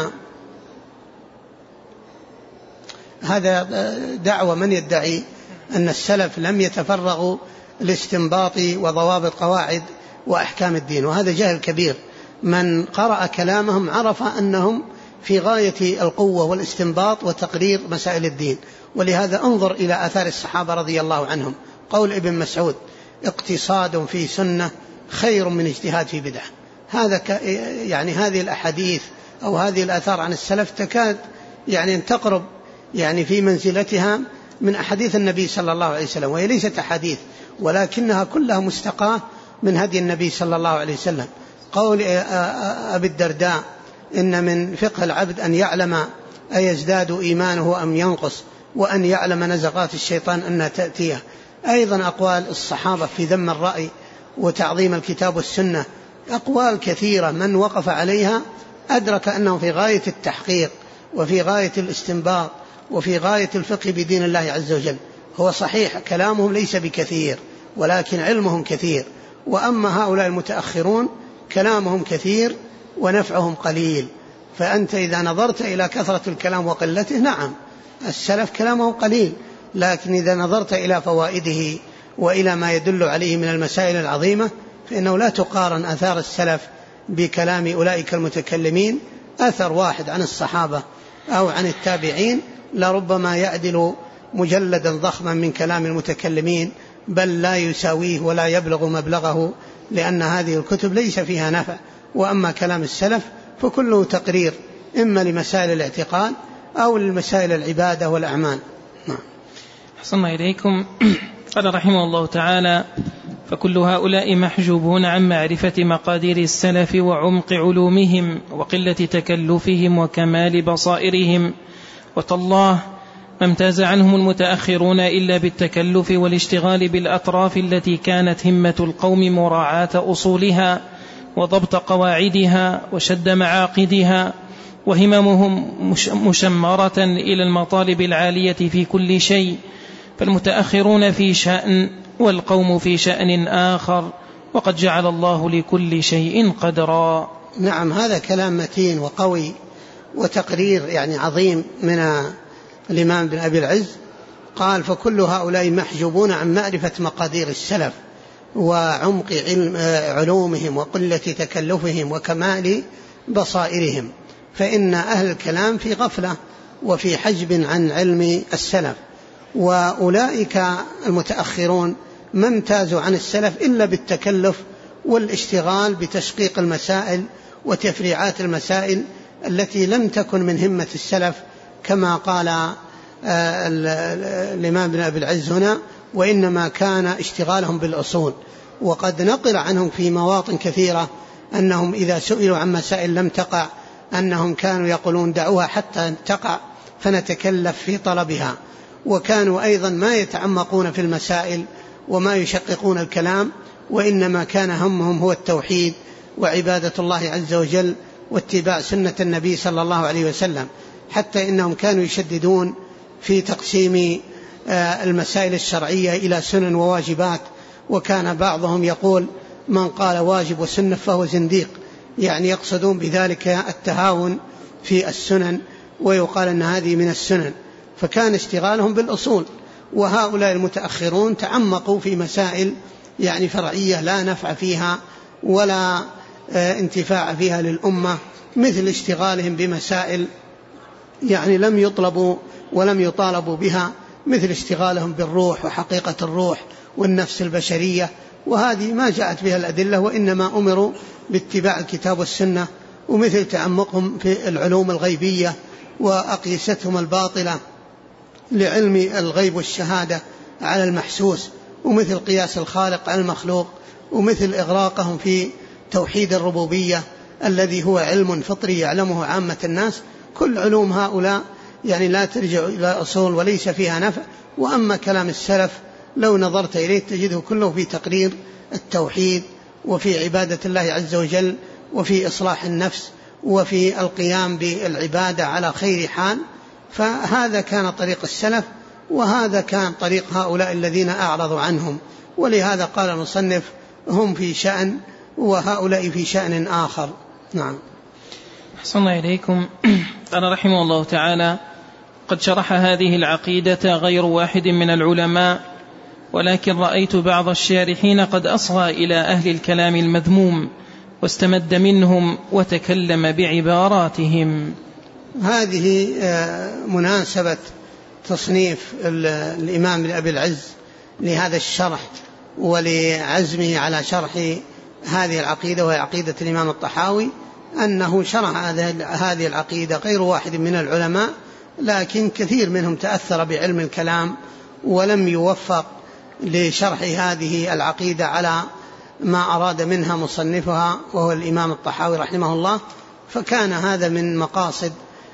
هذا دعوة من يدعي أن السلف لم يتفرغوا لاستنباط وضوابط قواعد وأحكام الدين، وهذا جهل كبير. من قرأ كلامهم عرف أنهم في غاية القوة والاستنباط وتقرير مسائل الدين. ولهذا انظر إلى آثار الصحابة رضي الله عنهم. قول ابن مسعود: اقتصاد في سنة خير من اجتهاد في بدعة. هذا يعني هذه الأحاديث أو هذه الآثار عن السلف تكاد يعني أن تقرب يعني في منزلتها من أحاديث النبي صلى الله عليه وسلم، وهي ليست أحاديث ولكنها كلها مستقاة من هدي النبي صلى الله عليه وسلم. قول أبي الدرداء: إن من فقه العبد أن يعلم أيزداد إيمانه أم ينقص، وأن يعلم نزغات الشيطان أنها تأتيه. أيضا أقوال الصحابة في ذم الرأي وتعظيم الكتاب والسنة، أقوال كثيرة من وقف عليها أدرك أنه في غاية التحقيق وفي غاية الاستنباط وفي غاية الفقه بدين الله عز وجل. هو صحيح كلامهم ليس بكثير ولكن علمهم كثير، وأما هؤلاء المتأخرون كلامهم كثير ونفعهم قليل. فأنت إذا نظرت إلى كثرة الكلام وقلته، نعم السلف كلامهم قليل، لكن إذا نظرت إلى فوائده وإلى ما يدل عليه من المسائل العظيمة فإنه لا تقارن أثار السلف بكلام أولئك المتكلمين. أثر واحد عن الصحابة أو عن التابعين لربما يعدل مجلدا ضخما من كلام المتكلمين، بل لا يساويه ولا يبلغ مبلغه، لأن هذه الكتب ليس فيها نفع. وأما كلام السلف فكله تقرير إما لمسائل الاعتقاد أو لمسائل العبادة والأعمال. أحسن إليكم. قال رحمه الله تعالى: فكل هؤلاء محجوبون عن معرفة مقادير السلف وعمق علومهم وقلة تكلفهم وكمال بصائرهم. وتالله ما امتاز عنهم المتأخرون إلا بالتكلف والاشتغال بالأطراف التي كانت همة القوم مراعاة أصولها وضبط قواعدها وشد معاقدها، وهممهم مشمرة إلى المطالب العالية في كل شيء. فالمتأخرون في شأن والقوم في شأن آخر، وقد جعل الله لكل شيء قدرا. نعم، هذا كلام متين وقوي وتقرير يعني عظيم من الإمام بن أبي العز. قال: فكل هؤلاء محجوبون عن معرفة مقادير السلف وعمق علومهم وقلة تكلفهم وكمال بصائرهم. فإن أهل الكلام في غفلة وفي حجب عن علم السلف، وأولئك المتأخرون ما امتازوا عن السلف إلا بالتكلف والاشتغال بتشقيق المسائل وتفريعات المسائل التي لم تكن من همة السلف، كما قال الإمام بن أبي العز هنا، وإنما كان اشتغالهم بالأصول. وقد نقل عنهم في مواطن كثيرة أنهم إذا سئلوا عن مسائل لم تقع أنهم كانوا يقولون دعوها حتى تقع فنتكلف في طلبها. وكانوا أيضا ما يتعمقون في المسائل وما يشققون الكلام، وإنما كان همهم هو التوحيد وعبادة الله عز وجل واتباع سنة النبي صلى الله عليه وسلم، حتى إنهم كانوا يشددون في تقسيم المسائل الشرعية إلى سنن وواجبات. وكان بعضهم يقول من قال واجب وسنة فهو زنديق، يعني يقصدون بذلك التهاون في السنن، ويقال أن هذه من السنن. فكان اشتغالهم بالأصول. وهؤلاء المتأخرون تعمقوا في مسائل يعني فرعية لا نفع فيها ولا انتفاع فيها للأمة، مثل اشتغالهم بمسائل يعني لم يطلبوا ولم يطالبوا بها، مثل اشتغالهم بالروح وحقيقة الروح والنفس البشرية، وهذه ما جاءت بها الأدلة، وإنما أمروا باتباع الكتاب والسنة. ومثل تعمقهم في العلوم الغيبية وأقيستهم الباطلة لعلم الغيب والشهادة على المحسوس، ومثل قياس الخالق على المخلوق، ومثل إغراقهم في توحيد الربوبية الذي هو علم فطري يعلمه عامة الناس. كل علوم هؤلاء يعني لا ترجع إلى أصول وليس فيها نفع. وأما كلام السلف لو نظرت إليه تجده كله في تقرير التوحيد وفي عبادة الله عز وجل وفي إصلاح النفس وفي القيام بالعبادة على خير حال. فهذا كان طريق السلف، وهذا كان طريق هؤلاء الذين أعرضوا عنهم. ولهذا قال المصنف هم في شأن وهؤلاء في شأن آخر. نعم. أحسن الله إليكم. قال رحمه الله تعالى: قد شرح هذه العقيدة غير واحد من العلماء، ولكن رأيت بعض الشارحين قد أصغى إلى أهل الكلام المذموم واستمد منهم وتكلم بعباراتهم. هذه مناسبة تصنيف الإمام بن أبي العز لهذا الشرح ولعزمه على شرح هذه العقيدة وهي عقيدة الإمام الطحاوي، أنه شرح هذه العقيدة غير واحد من العلماء، لكن كثير منهم تأثر بعلم الكلام ولم يوفق لشرح هذه العقيدة على ما أراد منها مصنفها وهو الإمام الطحاوي رحمه الله. فكان هذا من مقاصد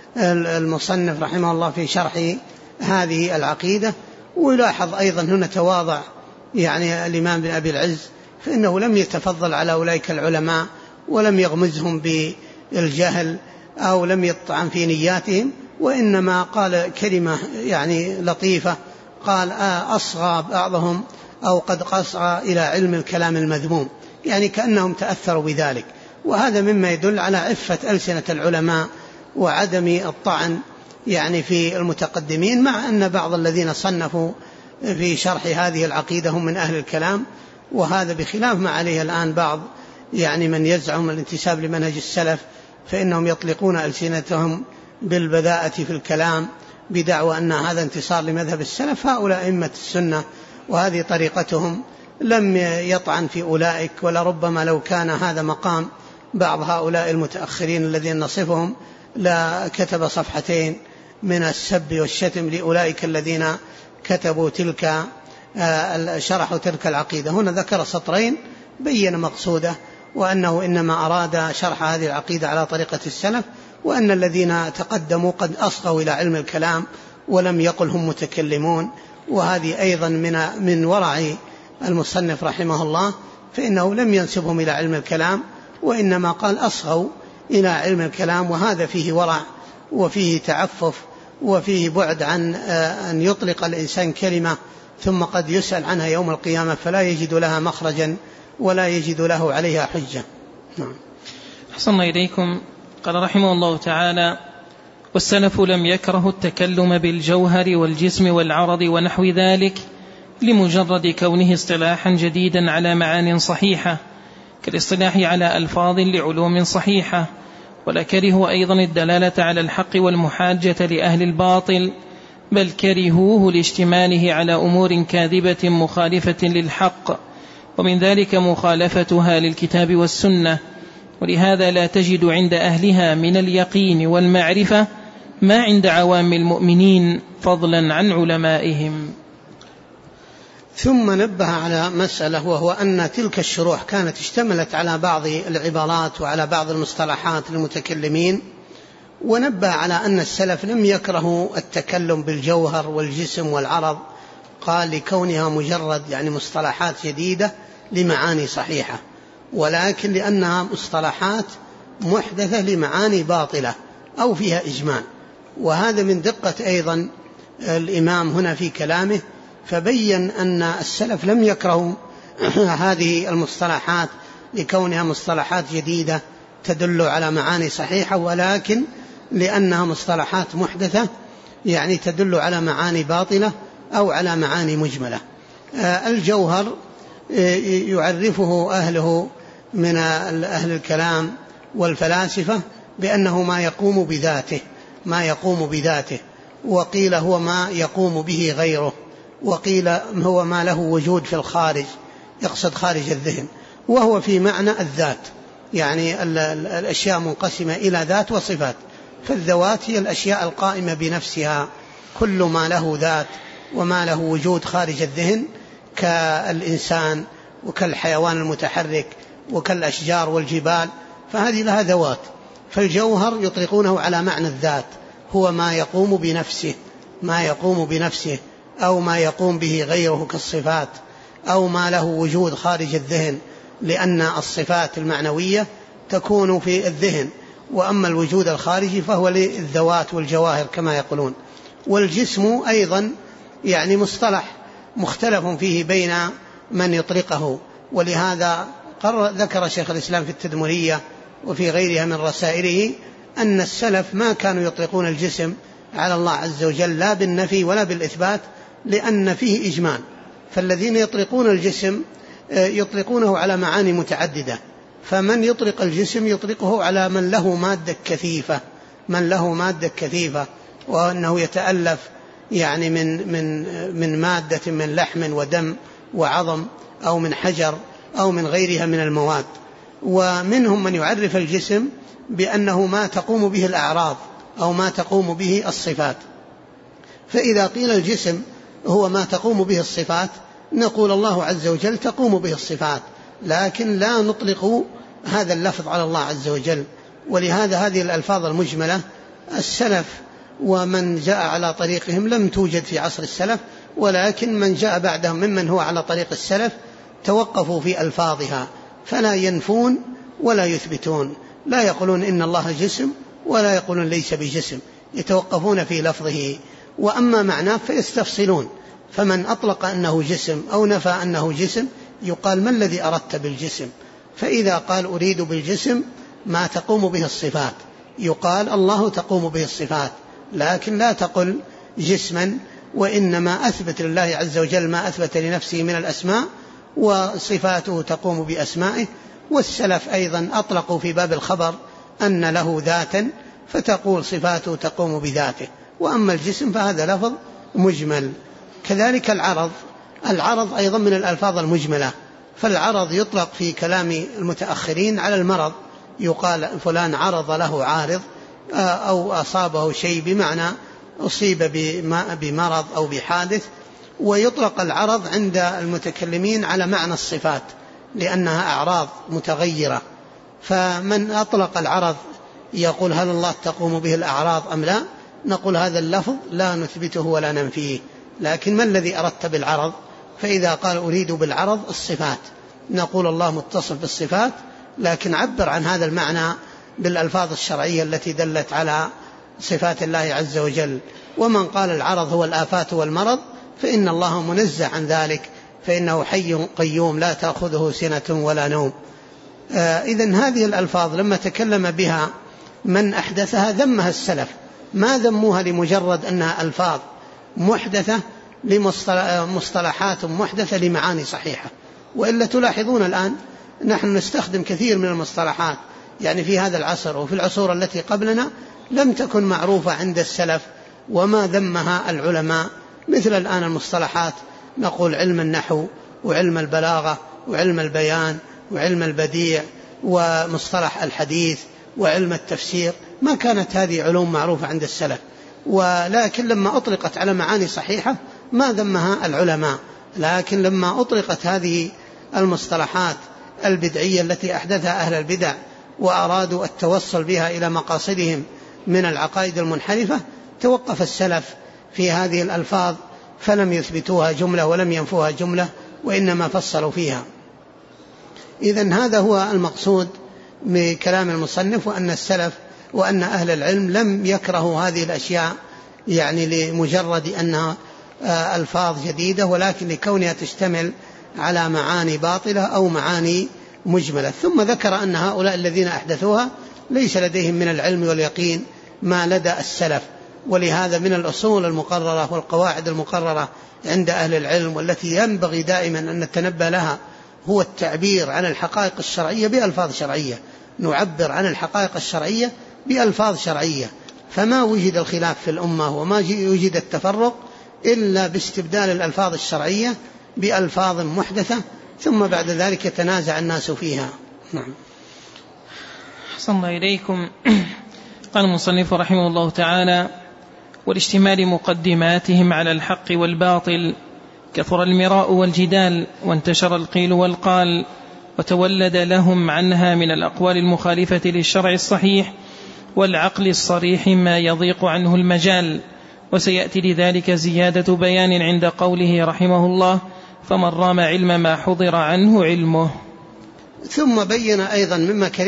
المصنف رحمه الله في شرح هذه العقيدة. ويلاحظ أيضا هنا تواضع يعني الإمام بن أبي العز، فإنه لم يتفضل على أولئك العلماء ولم يغمزهم بالجهل أو لم يطعن في نياتهم، وإنما قال كلمة يعني لطيفة، قال أصغى بعضهم أو قد قصغى إلى علم الكلام المذموم، يعني كأنهم تأثروا بذلك. وهذا مما يدل على عفة ألسنة العلماء وعدم الطعن يعني في المتقدمين، مع أن بعض الذين صنفوا في شرح هذه العقيدة هم من أهل الكلام، وهذا بخلاف ما عليه الآن بعض يعني من يزعم الانتساب لمنهج السلف، فإنهم يطلقون ألسنتهم بالبذاءة في الكلام بدعوى أن هذا انتصار لمذهب السلف. هؤلاء أئمة السنة وهذه طريقتهم، لم يطعن في أولئك، ولربما لو كان هذا مقام بعض هؤلاء المتأخرين الذين نصفهم لا كتب صفحتين من السب والشتم لأولئك الذين كتبوا شرحوا تلك العقيدة. هنا ذكر سطرين بين مقصوده، وأنه إنما أراد شرح هذه العقيدة على طريقة السلف، وأن الذين تقدموا قد أصغوا إلى علم الكلام ولم يقل هم متكلمون. وهذه أيضا من ورع المصنف رحمه الله، فإنه لم ينسبهم إلى علم الكلام، وإنما قال أصغوا إلى علم الكلام، وهذا فيه ورع وفيه تعفف وفيه بعد عن أن يطلق الإنسان كلمة ثم قد يسأل عنها يوم القيامة فلا يجد لها مخرجا ولا يجد له عليها حجة. نعم. أحسن الله إليكم. قال رحمه الله تعالى: والسلف لم يكرهوا التكلم بالجوهر والجسم والعرض ونحو ذلك لمجرد كونه اصطلاحا جديدا على معان صحيحة، كالاصطلاح على ألفاظ لعلوم صحيحة. ولا كرهوا أيضا الدلالة على الحق والمحاجة لأهل الباطل، بل كرهوه لاشتماله على أمور كاذبة مخالفة للحق، ومن ذلك مخالفتها للكتاب والسنة. ولهذا لا تجد عند أهلها من اليقين والمعرفة ما عند عوام المؤمنين فضلا عن علمائهم. ثم نبه على مسألة، وهو أن تلك الشروح كانت اشتملت على بعض العبارات وعلى بعض المصطلحات للمتكلمين، ونبه على أن السلف لم يكرهوا التكلم بالجوهر والجسم والعرض، قال لكونها مجرد يعني مصطلحات جديدة لمعاني صحيحة، ولكن لأنها مصطلحات محدثة لمعاني باطلة أو فيها إجمال. وهذا من دقة أيضا الإمام هنا في كلامه، فبين أن السلف لم يكرهوا هذه المصطلحات لكونها مصطلحات جديدة تدل على معاني صحيحة، ولكن لأنها مصطلحات محدثة يعني تدل على معاني باطلة أو على معاني مجملة. الجوهر يعرفه أهله من أهل الكلام والفلاسفة بأنه ما يقوم بذاته، وقيل هو ما يقوم به غيره، وقيل هو ما له وجود في الخارج، يقصد خارج الذهن، وهو في معنى الذات، يعني الأشياء منقسمة إلى ذات وصفات، فالذوات هي الأشياء القائمة بنفسها، كل ما له ذات وما له وجود خارج الذهن كالإنسان وكالحيوان المتحرك وكالأشجار والجبال، فهذه لها ذوات. فالجوهر يطلقونه على معنى الذات، هو ما يقوم بنفسه أو ما يقوم به غيره كالصفات، أو ما له وجود خارج الذهن، لأن الصفات المعنوية تكون في الذهن، وأما الوجود الخارجي فهو للذوات والجواهر كما يقولون. والجسم أيضا يعني مصطلح مختلف فيه بين من يطلقه، ولهذا ذكر شيخ الإسلام في التدمرية وفي غيرها من رسائله أن السلف ما كانوا يطلقون الجسم على الله عز وجل لا بالنفي ولا بالإثبات، لأن فيه إجمال. فالذين يطلقون الجسم يطلقونه على معاني متعددة، فمن يطلق الجسم يطلقه على من له مادة كثيفة، وأنه يتألف يعني من مادة من لحم ودم وعظم أو من حجر أو من غيرها من المواد. ومنهم من يعرف الجسم بأنه ما تقوم به الأعراض أو ما تقوم به الصفات. فإذا قيل الجسم هو ما تقوم به الصفات نقول الله عز وجل تقوم به الصفات، لكن لا نطلق هذا اللفظ على الله عز وجل. ولهذا هذه الألفاظ المجملة السلف ومن جاء على طريقهم لم توجد في عصر السلف، ولكن من جاء بعدهم ممن هو على طريق السلف توقفوا في ألفاظها، فلا ينفون ولا يثبتون، لا يقولون إن الله جسم ولا يقولون ليس بجسم، يتوقفون في لفظه. وأما معناه فيستفصلون، فمن أطلق أنه جسم أو نفى أنه جسم يقال ما الذي أردت بالجسم؟ فإذا قال أريد بالجسم ما تقوم به الصفات يقال الله تقوم به الصفات، لكن لا تقل جسما، وإنما أثبت لله عز وجل ما أثبت لنفسه من الأسماء، وصفاته تقوم بأسمائه. والسلف أيضا أطلقوا في باب الخبر أن له ذاتا، فتقول صفاته تقوم بذاته. وأما الجسم فهذا لفظ مجمل. كذلك العرض أيضا من الألفاظ المجملة، فالعرض يطلق في كلام المتأخرين على المرض، يقال فلان عرض له عارض أو أصابه شيء بمعنى أصيب بمرض أو بحادث. ويطلق العرض عند المتكلمين على معنى الصفات لأنها أعراض متغيرة، فمن أطلق العرض يقول هل الله تقوم به الأعراض أم لا؟ نقول هذا اللفظ لا نثبته ولا ننفيه، لكن ما الذي أردت بالعرض؟ فإذا قال أريد بالعرض الصفات نقول الله متصف بالصفات، لكن عبر عن هذا المعنى بالألفاظ الشرعية التي دلت على صفات الله عز وجل. ومن قال العرض هو الآفات والمرض فإن الله منزه عن ذلك، فإنه حي قيوم لا تأخذه سنة ولا نوم. إذن هذه الألفاظ لما تكلم بها من أحدثها ذمها السلف، ما ذموها لمجرد أنها ألفاظ محدثة لمصطلحات محدثة لمعاني صحيحة. وإلا تلاحظون الآن نحن نستخدم كثير من المصطلحات يعني في هذا العصر وفي العصور التي قبلنا لم تكن معروفة عند السلف وما ذمها العلماء، مثل الآن المصطلحات نقول علم النحو وعلم البلاغة وعلم البيان وعلم البديع ومصطلح الحديث وعلم التفسير، ما كانت هذه علوم معروفة عند السلف، ولكن لما أطلقت على معاني صحيحة ما ذمها العلماء. لكن لما أطلقت هذه المصطلحات البدعية التي أحدثها أهل البدع وأرادوا التوصل بها إلى مقاصدهم من العقائد المنحرفة، توقف السلف في هذه الألفاظ فلم يثبتوها جملة ولم ينفوها جملة، وإنما فصلوا فيها. إذن هذا هو المقصود من كلام المصنف، وأن السلف وأن أهل العلم لم يكرهوا هذه الأشياء يعني لمجرد أنها ألفاظ جديدة، ولكن لكونها تشتمل على معاني باطلة أو معاني مجملة. ثم ذكر أن هؤلاء الذين أحدثوها ليس لديهم من العلم واليقين ما لدى السلف، ولهذا من الأصول المقررة والقواعد المقررة عند أهل العلم والتي ينبغي دائما أن نتنبه لها هو التعبير عن الحقائق الشرعية بألفاظ شرعية. نعبر عن الحقائق الشرعية بألفاظ شرعية، فما وجد الخلاف في الأمة وما وجد التفرق إلا باستبدال الألفاظ الشرعية بألفاظ محدثة، ثم بعد ذلك يتنازع الناس فيها. نعم. أحسن الله إليكم. قال المصنف رحمه الله تعالى: والاشتمال مقدماتهم على الحق والباطل كثر المراء والجدال، وانتشر القيل والقال، وتولد لهم عنها من الأقوال المخالفة للشرع الصحيح والعقل الصريح ما يضيق عنه المجال. وسيأتي لذلك زيادة بيان عند قوله رحمه الله: فمن رام علم ما حضر عنه علمه. ثم بين أيضا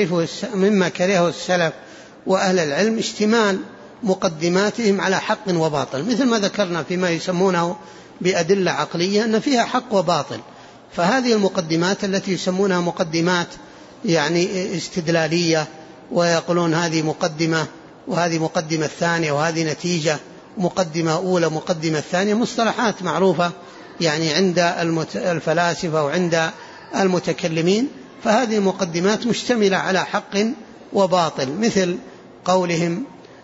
مما كرهه السلف وأهل العلم اشتمال مقدماتهم على حق وباطل، مثل ما ذكرنا فيما يسمونه بأدلة عقلية أن فيها حق وباطل. فهذه المقدمات التي يسمونها مقدمات يعني استدلالية، ويقولون هذه مقدمة وهذه مقدمة ثانية وهذه نتيجة، مقدمة أولى مقدمة ثانية، مصطلحات معروفة يعني عند الفلاسفة وعند المتكلمين. فهذه مقدمات مشتملة على حق وباطل، مثل قولهم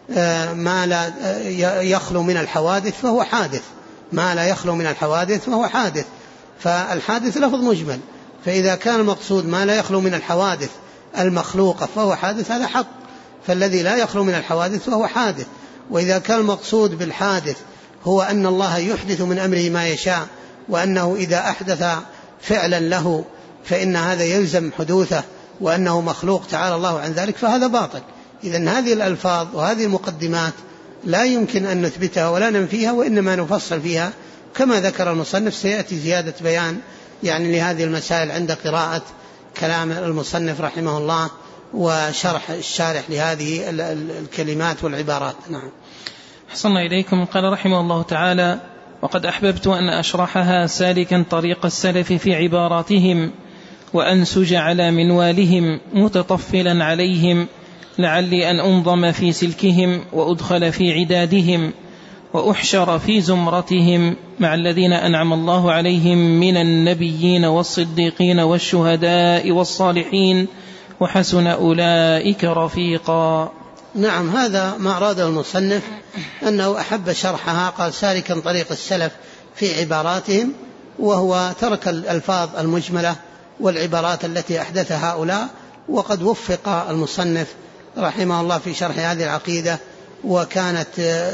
ما لا يخلو من الحوادث فهو حادث، ما لا يخلو من الحوادث فهو حادث. فالحادث لفظ مجمل، فإذا كان المقصود ما لا يخلو من الحوادث المخلوقة فهو حادث هذا حق، فالذي لا يخلو من الحوادث فهو حادث. وإذا كان المقصود بالحادث هو أن الله يحدث من أمره ما يشاء، وأنه إذا أحدث فعلا له فإن هذا يلزم حدوثه، وأنه مخلوق تعالى الله عن ذلك، فهذا باطل. إذن هذه الألفاظ وهذه المقدمات لا يمكن أن نثبتها ولا ننفيها، وإنما نفصل فيها كما ذكر المصنف. سيأتي زيادة بيان يعني لهذه المسائل عند قراءة كلام المصنف رحمه الله وشرح الشارح لهذه الكلمات والعبارات. نعم. أحسن إليكم. قال رحمه الله تعالى: وقد أحببت أن أشرحها سالكا طريق السلف في عباراتهم، وأنسج على منوالهم متطفلا عليهم، لعلي أن أنظم في سلكهم وأدخل في عدادهم وأحشر في زمرتهم مع الذين أنعم الله عليهم من النبيين والصديقين والشهداء والصالحين، وحسن أولئك رفيقا. نعم، هذا ما أراد المصنف، أنه أحب شرحها. قال سالكا طريق السلف في عباراتهم، وهو ترك الألفاظ المجملة والعبارات التي أحدثها هؤلاء. وقد وفق المصنف رحمه الله في شرح هذه العقيدة، وكانت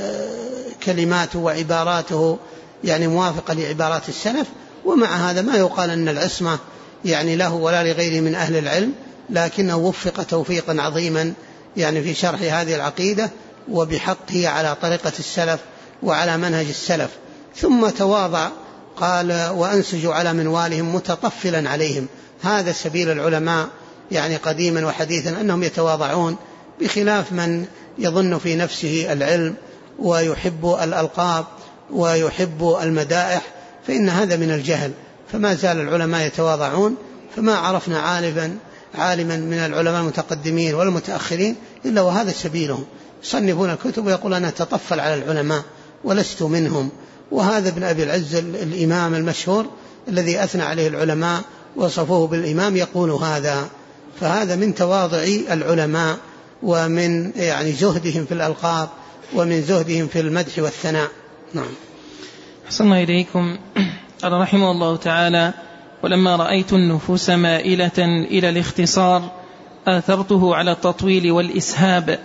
كلماته وعباراته يعني موافقة لعبارات السلف. ومع هذا ما يقال أن العصمة يعني له ولا لغيره من أهل العلم، لكنه وفق توفيقا عظيما يعني في شرح هذه العقيدة وبحقه على طريقة السلف وعلى منهج السلف. ثم تواضع، قال وأنسج على منوالهم متطفلا عليهم. هذا سبيل العلماء يعني قديما وحديثا، أنهم يتواضعون، بخلاف من يظن في نفسه العلم ويحب الألقاب ويحب المدائح، فإن هذا من الجهل. فما زال العلماء يتواضعون، فما عرفنا عالما من العلماء المتقدمين والمتأخرين إلا وهذا سبيلهم، يصنفون الكتب ويقول أنا أتطفل على العلماء ولست منهم. وهذا ابن أبي العز الإمام المشهور الذي أثنى عليه العلماء وصفوه بالإمام يقول هذا. فهذا من تواضع العلماء ومن يعني زهدهم في الألقاب ومن زهدهم في المدح والثناء. نعم. أحسن إليكم. قال رحمه الله تعالى: ولما رأيت النفوس مائلة إلى الاختصار آثرته على التطويل والإسهاب،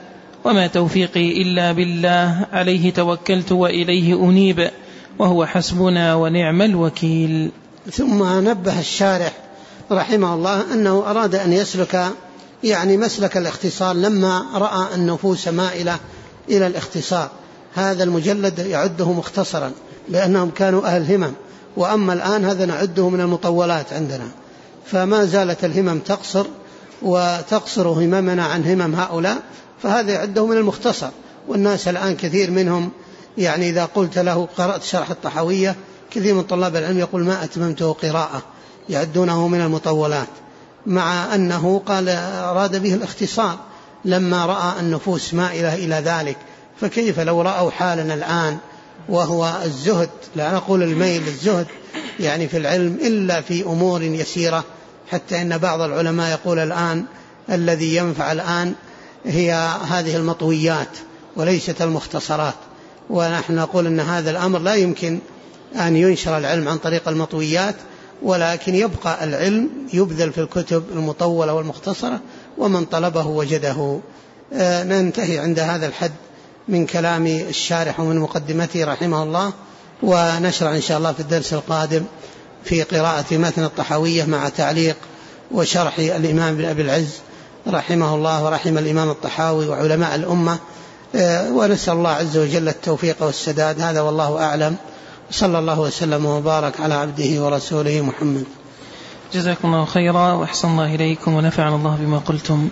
وما توفيقي إلا بالله عليه توكلت وإليه أنيب وهو حسبنا ونعم الوكيل. ثم نبه الشارح رحمه الله أنه أراد أن يسلك مسلك الاختصار لما رأى النفوس مائلة إلى الاختصار. هذا المجلد يعده مختصرا لأنهم كانوا أهل همم، وأما الآن هذا نعده من المطولات عندنا، فما زالت الهمم تقصر وتقصر هممنا عن همم هؤلاء، فهذا يعده من المختصر. والناس الآن كثير منهم إذا قلت له قرأت شرح الطحاوية، كثير من طلاب العلم يقول ما أتممته قراءة، يعدونه من المطولات، مع أنه قال أراد به الاختصار لما رأى النفوس مائلة إلى ذلك. فكيف لو رأوا حالنا الآن وهو الزهد، لا نقول الميل، الزهد في العلم إلا في أمور يسيرة، حتى إن بعض العلماء يقول الآن الذي ينفع الآن هي هذه المطويات وليست المختصرات، ونحن نقول أن هذا الأمر لا يمكن أن ينشر العلم عن طريق المطويات، ولكن يبقى العلم يبذل في الكتب المطولة والمختصرة، ومن طلبه وجده. ننتهي عند هذا الحد من كلام الشارح ومن مقدمته رحمه الله، ونشرع إن شاء الله في الدرس القادم في قراءة متن الطحاوية مع تعليق وشرح الإمام بن أبي العز رحمه الله ورحم الإمام الطحاوي وعلماء الأمة، ونسأل الله عز وجل التوفيق والسداد. هذا والله أعلم، صلى الله وسلم وبارك على عبده ورسوله محمد. جزاكم الله خيرا وأحسن الله إليكم ونفعنا الله بما قلتم.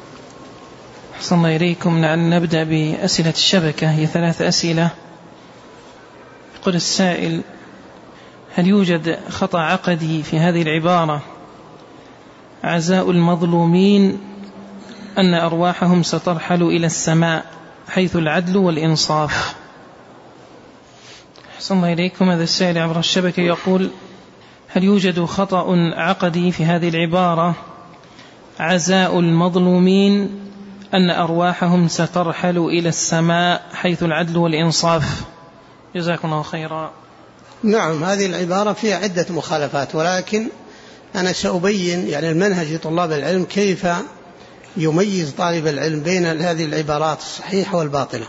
أحسن الله إليكم. نبدأ بأسئلة الشبكة، هي 3 أسئلة. يقول السائل: هل يوجد خطأ عقدي في هذه العبارة عزاء المظلومين أن أرواحهم سترحل إلى السماء حيث العدل والإنصاف؟ أحسن الله إليكم. هذا السائل عبر الشبكة يقول: هل يوجد خطأ عقدي في هذه العبارة عزاء المظلومين أن أرواحهم سترحل إلى السماء حيث العدل والإنصاف؟ جزاكم الله خيرا. نعم، هذه العبارة فيها عدة مخالفات، ولكن أنا سأبين المنهج لطلاب العلم كيف يميز طالب العلم بين هذه العبارات الصحيحة والباطلة.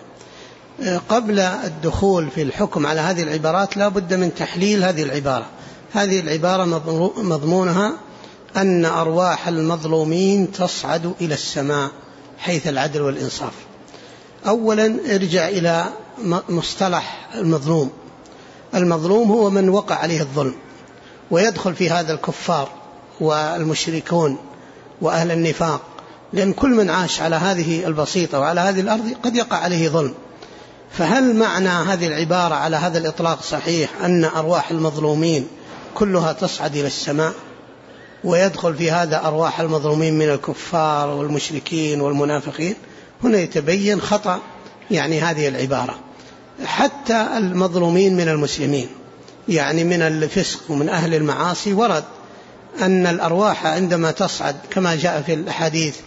قبل الدخول في الحكم على هذه العبارات لا بد من تحليل هذه العبارة. هذه العبارة مضمونها أن أرواح المظلومين تصعد إلى السماء حيث العدل والإنصاف. أولا ارجع إلى مصطلح المظلوم. المظلوم هو من وقع عليه الظلم، ويدخل في هذا الكفار والمشركون وأهل النفاق، لأن كل من عاش على هذه البسيطة وعلى هذه الأرض قد يقع عليه ظلم. فهل معنى هذه العبارة على هذا الإطلاق صحيح أن أرواح المظلومين كلها تصعد إلى السماء، ويدخل في هذا أرواح المظلومين من الكفار والمشركين والمنافقين؟ هنا يتبين خطأ هذه العبارة. حتى المظلومين من المسلمين من الفسق ومن أهل المعاصي ورد أن الأرواح عندما تصعد كما جاء في الحديث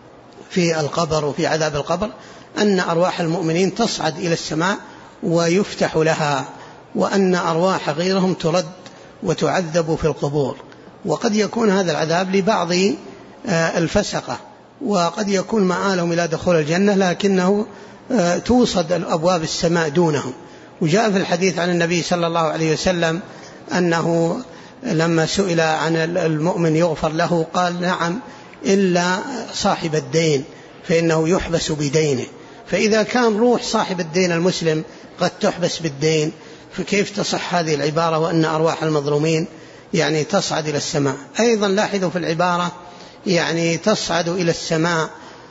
في القبر وفي عذاب القبر أن أرواح المؤمنين تصعد إلى السماء ويفتح لها، وأن أرواح غيرهم ترد وتعذب في القبور. وقد يكون هذا العذاب لبعض الفسقة، وقد يكون مآلهم إلى دخول الجنة، لكنه توصد أبواب السماء دونهم. وجاء في الحديث عن النبي صلى الله عليه وسلم أنه لما سئل عن المؤمن يغفر له قال: نعم إلا صاحب الدين فإنه يحبس بدينه. فإذا كان روح صاحب الدين المسلم قد تحبس بالدين، فكيف تصح هذه العبارة وأن أرواح المظلومين تصعد إلى السماء؟ أيضا لاحظوا في العبارة تصعد إلى السماء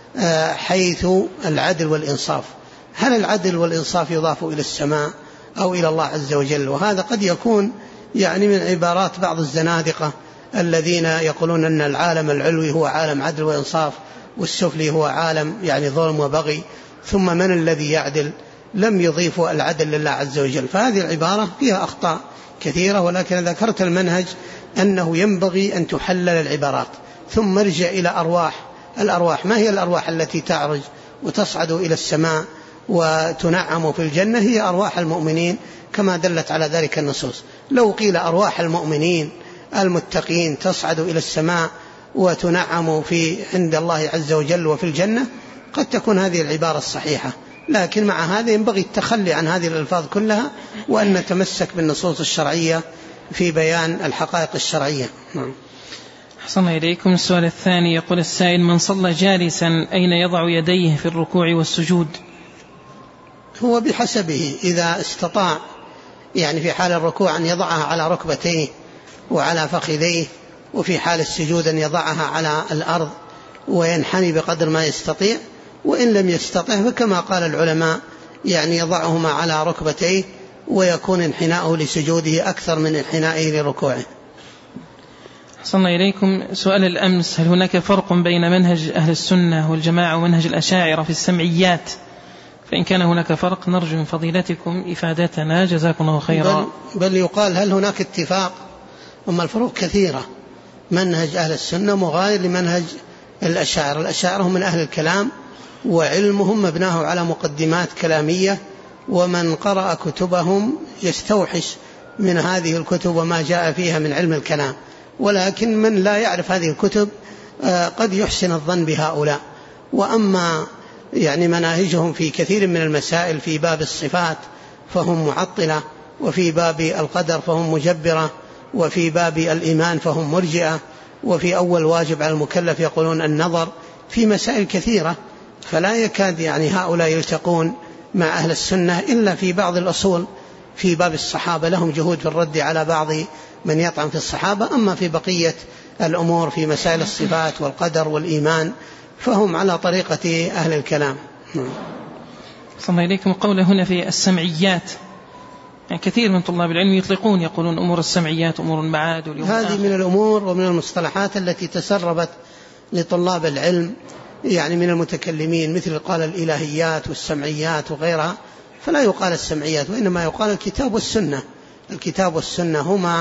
حيث العدل والإنصاف. هل العدل والإنصاف يضاف إلى السماء أو إلى الله عز وجل؟ وهذا قد يكون من عبارات بعض الزنادقة الذين يقولون أن العالم العلوي هو عالم عدل وإنصاف، والسفلي هو عالم ظلم وبغي، ثم من الذي يعدل؟ لم يضيفوا العدل لله عز وجل. فهذه العبارة فيها أخطاء كثيرة، ولكن ذكرت المنهج أنه ينبغي أن تحلل العبارات ثم ارجع إلى الأرواح. ما هي الأرواح التي تعرج وتصعد إلى السماء وتنعم في الجنة؟ هي أرواح المؤمنين كما دلت على ذلك النصوص. لو قيل أرواح المؤمنين المتقين تصعد إلى السماء وتنعم عند الله عز وجل وفي الجنة، قد تكون هذه العبارة الصحيحة، لكن مع هذا ينبغي التخلي عن هذه الألفاظ كلها، وأن نتمسك بالنصوص الشرعية في بيان الحقائق الشرعية. أحسن إليكم. السؤال الثاني يقول السائل: من صلى جالسا أين يضع يديه في الركوع والسجود؟ هو بحسبه، إذا استطاع يعني في حال الركوع أن يضعها على ركبتيه وعلى فخذيه، وفي حال السجود أن يضعها على الأرض وينحني بقدر ما يستطيع، وإن لم يستطع فكما قال العلماء يعني يضعهما على ركبتيه، ويكون انحناؤه لسجوده أكثر من انحنائه لركوعه. أحسن إليكم. سؤال الأمس: هل هناك فرق بين منهج أهل السنة والجماعة ومنهج الأشاعرة في السمعيات؟ فإن كان هناك فرق نرجو من فضيلتكم إفادتنا، جزاكم الله خيرا. بل يقال هل هناك اتفاق؟ أما الفروق كثيرة. منهج أهل السنة مغاير لمنهج الأشاعرة. الأشاعرة هم من أهل الكلام، وعلمهم مبناه على مقدمات كلامية، ومن قرأ كتبهم يستوحش من هذه الكتب وما جاء فيها من علم الكلام، ولكن من لا يعرف هذه الكتب قد يحسن الظن بهؤلاء. وأما يعني مناهجهم في كثير من المسائل، في باب الصفات فهم معطلة، وفي باب القدر فهم مجبرة، وفي باب الإيمان فهم مرجئة، وفي أول واجب على المكلف يقولون النظر، في مسائل كثيرة. فلا يكاد يعني هؤلاء يلتقون مع أهل السنة إلا في بعض الأصول. في باب الصحابة لهم جهود في الرد على بعض من يطعن في الصحابة، أما في بقية الأمور في مسائل الصفات والقدر والإيمان فهم على طريقة أهل الكلام. صلى إليكم. قول هنا في السمعيات، يعني كثير من طلاب العلم يطلقون يقولون أمور السمعيات أمور المعاد واليوم الآخر. هذه من الأمور ومن المصطلحات التي تسربت لطلاب العلم يعني من المتكلمين، مثل قال الإلهيات والسمعيات وغيرها، فلا يقال السمعيات، وإنما يقال الكتاب والسنة. الكتاب والسنة هما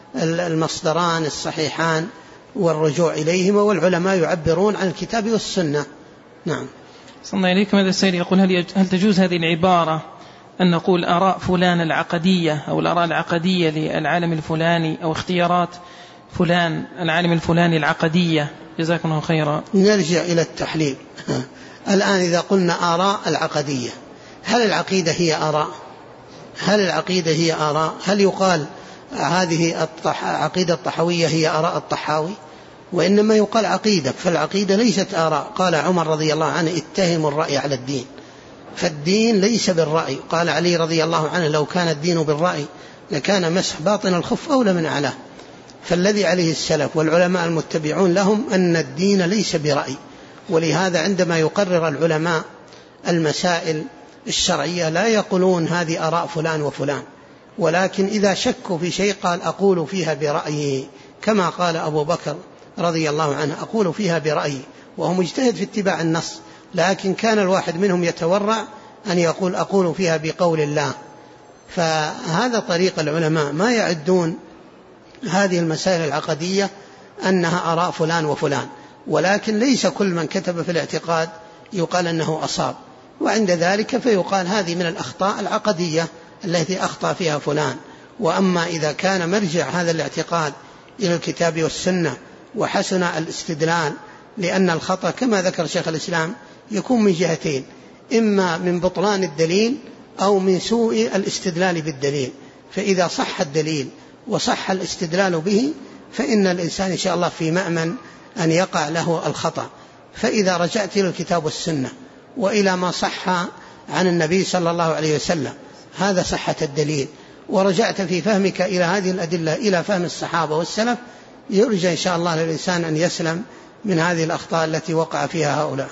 المصدران الصحيحان والرجوع إليهما، والعلماء يعبرون عن الكتاب والسنة. نعم. صلى الله عليكم. هذا السيد يقول: هل تجوز هذه العبارة أن نقول آراء فلان العقدية أو الآراء العقدية للعالم الفلاني، أو اختيارات فلان العالم الفلاني العقدية؟ جزاكم الله خيرا. نرجع إلى التحليل. الآن إذا قلنا آراء العقدية، هل العقيدة هي آراء؟ هل العقيدة هي آراء؟ هل يقال هذه عقيدة الطحاوية هي آراء الطحاوي؟ وإنما يقال عقيدة، فالعقيدة ليست آراء. قال عمر رضي الله عنه: اتهموا الرأي على الدين، فالدين ليس بالرأي. قال علي رضي الله عنه: لو كان الدين بالرأي لكان مسح باطن الخف أولى من أعلاه. فالذي عليه السلف والعلماء المتبعون لهم أن الدين ليس برأي. ولهذا عندما يقرر العلماء المسائل الشرعية لا يقولون هذه آراء فلان وفلان، ولكن إذا شكوا في شيء قال: أقول فيها برأيي، كما قال أبو بكر رضي الله عنه: أقول فيها برأيي، وهو مجتهد في اتباع النص، لكن كان الواحد منهم يتورع أن يقول: أقول فيها بقول الله. فهذا طريق العلماء، ما يعدون هذه المسائل العقدية أنها آراء فلان وفلان، ولكن ليس كل من كتب في الاعتقاد يقال أنه أصاب، وعند ذلك فيقال هذه من الأخطاء العقدية التي أخطأ فيها فلان. وأما إذا كان مرجع هذا الاعتقاد إلى الكتاب والسنة وحسن الاستدلال، لأن الخطأ كما ذكر شيخ الإسلام يكون من جهتين: إما من بطلان الدليل أو من سوء الاستدلال بالدليل. فإذا صح الدليل وصح الاستدلال به فإن الإنسان إن شاء الله في مأمن أن يقع له الخطأ. فإذا رجعت إلى الكتاب والسنة وإلى ما صح عن النبي صلى الله عليه وسلم، هذا صحة الدليل، ورجعت في فهمك إلى هذه الأدلة إلى فهم الصحابة والسلف، يرجى إن شاء الله للإنسان أن يسلم من هذه الأخطاء التي وقع فيها هؤلاء.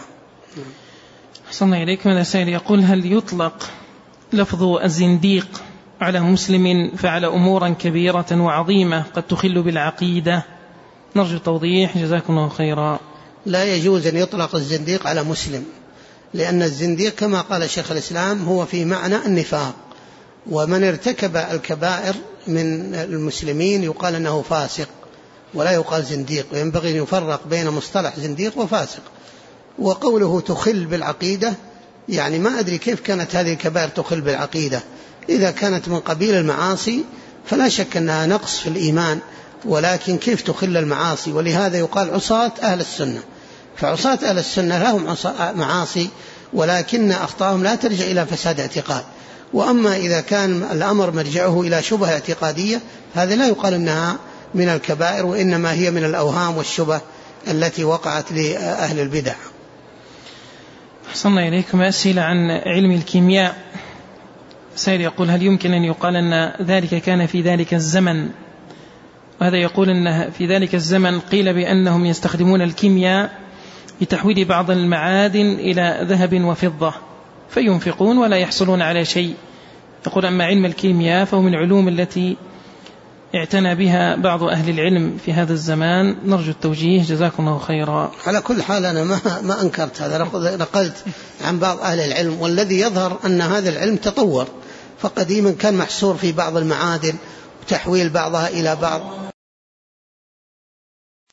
أحسن إليكم. هذا السائل يقول: هل يطلق لفظ الزنديق على مسلم فعل أمورا كبيرة وعظيمة قد تخل بالعقيدة؟ نرجو توضيح، جزاكم الله خيرا. لا يجوز أن يطلق الزنديق على مسلم، لأن الزنديق كما قال شيخ الإسلام هو في معنى النفاق، ومن ارتكب الكبائر من المسلمين يقال أنه فاسق ولا يقال زنديق، وينبغي أن يفرق بين مصطلح زنديق وفاسق. وقوله تخل بالعقيدة، يعني ما أدري كيف كانت هذه الكبائر تخل بالعقيدة. إذا كانت من قبيل المعاصي فلا شك أنها نقص في الإيمان، ولكن كيف تخل المعاصي؟ ولهذا يقال عصاة أهل السنة. فعصاة أهل السنة لهم معاصي، ولكن أخطاءهم لا ترجع إلى فساد اعتقاد. وأما إذا كان الأمر مرجعه إلى شبهة اعتقادية هذا لا يقال إنها من الكبائر، وإنما هي من الأوهام والشبه التي وقعت لأهل البدع. أحسن إليكم. أسئلة عن علم الكيمياء. سائل يقول: هل يمكن أن يقال أن ذلك كان في ذلك الزمن؟ وهذا يقول أن في ذلك الزمن قيل بأنهم يستخدمون الكيمياء لتحويل بعض المعادن إلى ذهب وفضة فينفقون ولا يحصلون على شيء. يقول: أما علم الكيمياء فهو من العلوم التي اعتنى بها بعض أهل العلم في هذا الزمان. نرجو التوجيه، جزاكم الله خيرا. على كل حال أنا ما أنكرت هذا، نقلت عن بعض أهل العلم، والذي يظهر أن هذا العلم تطور، فقديما كان محصور في بعض المعادن وتحويل بعضها إلى بعض.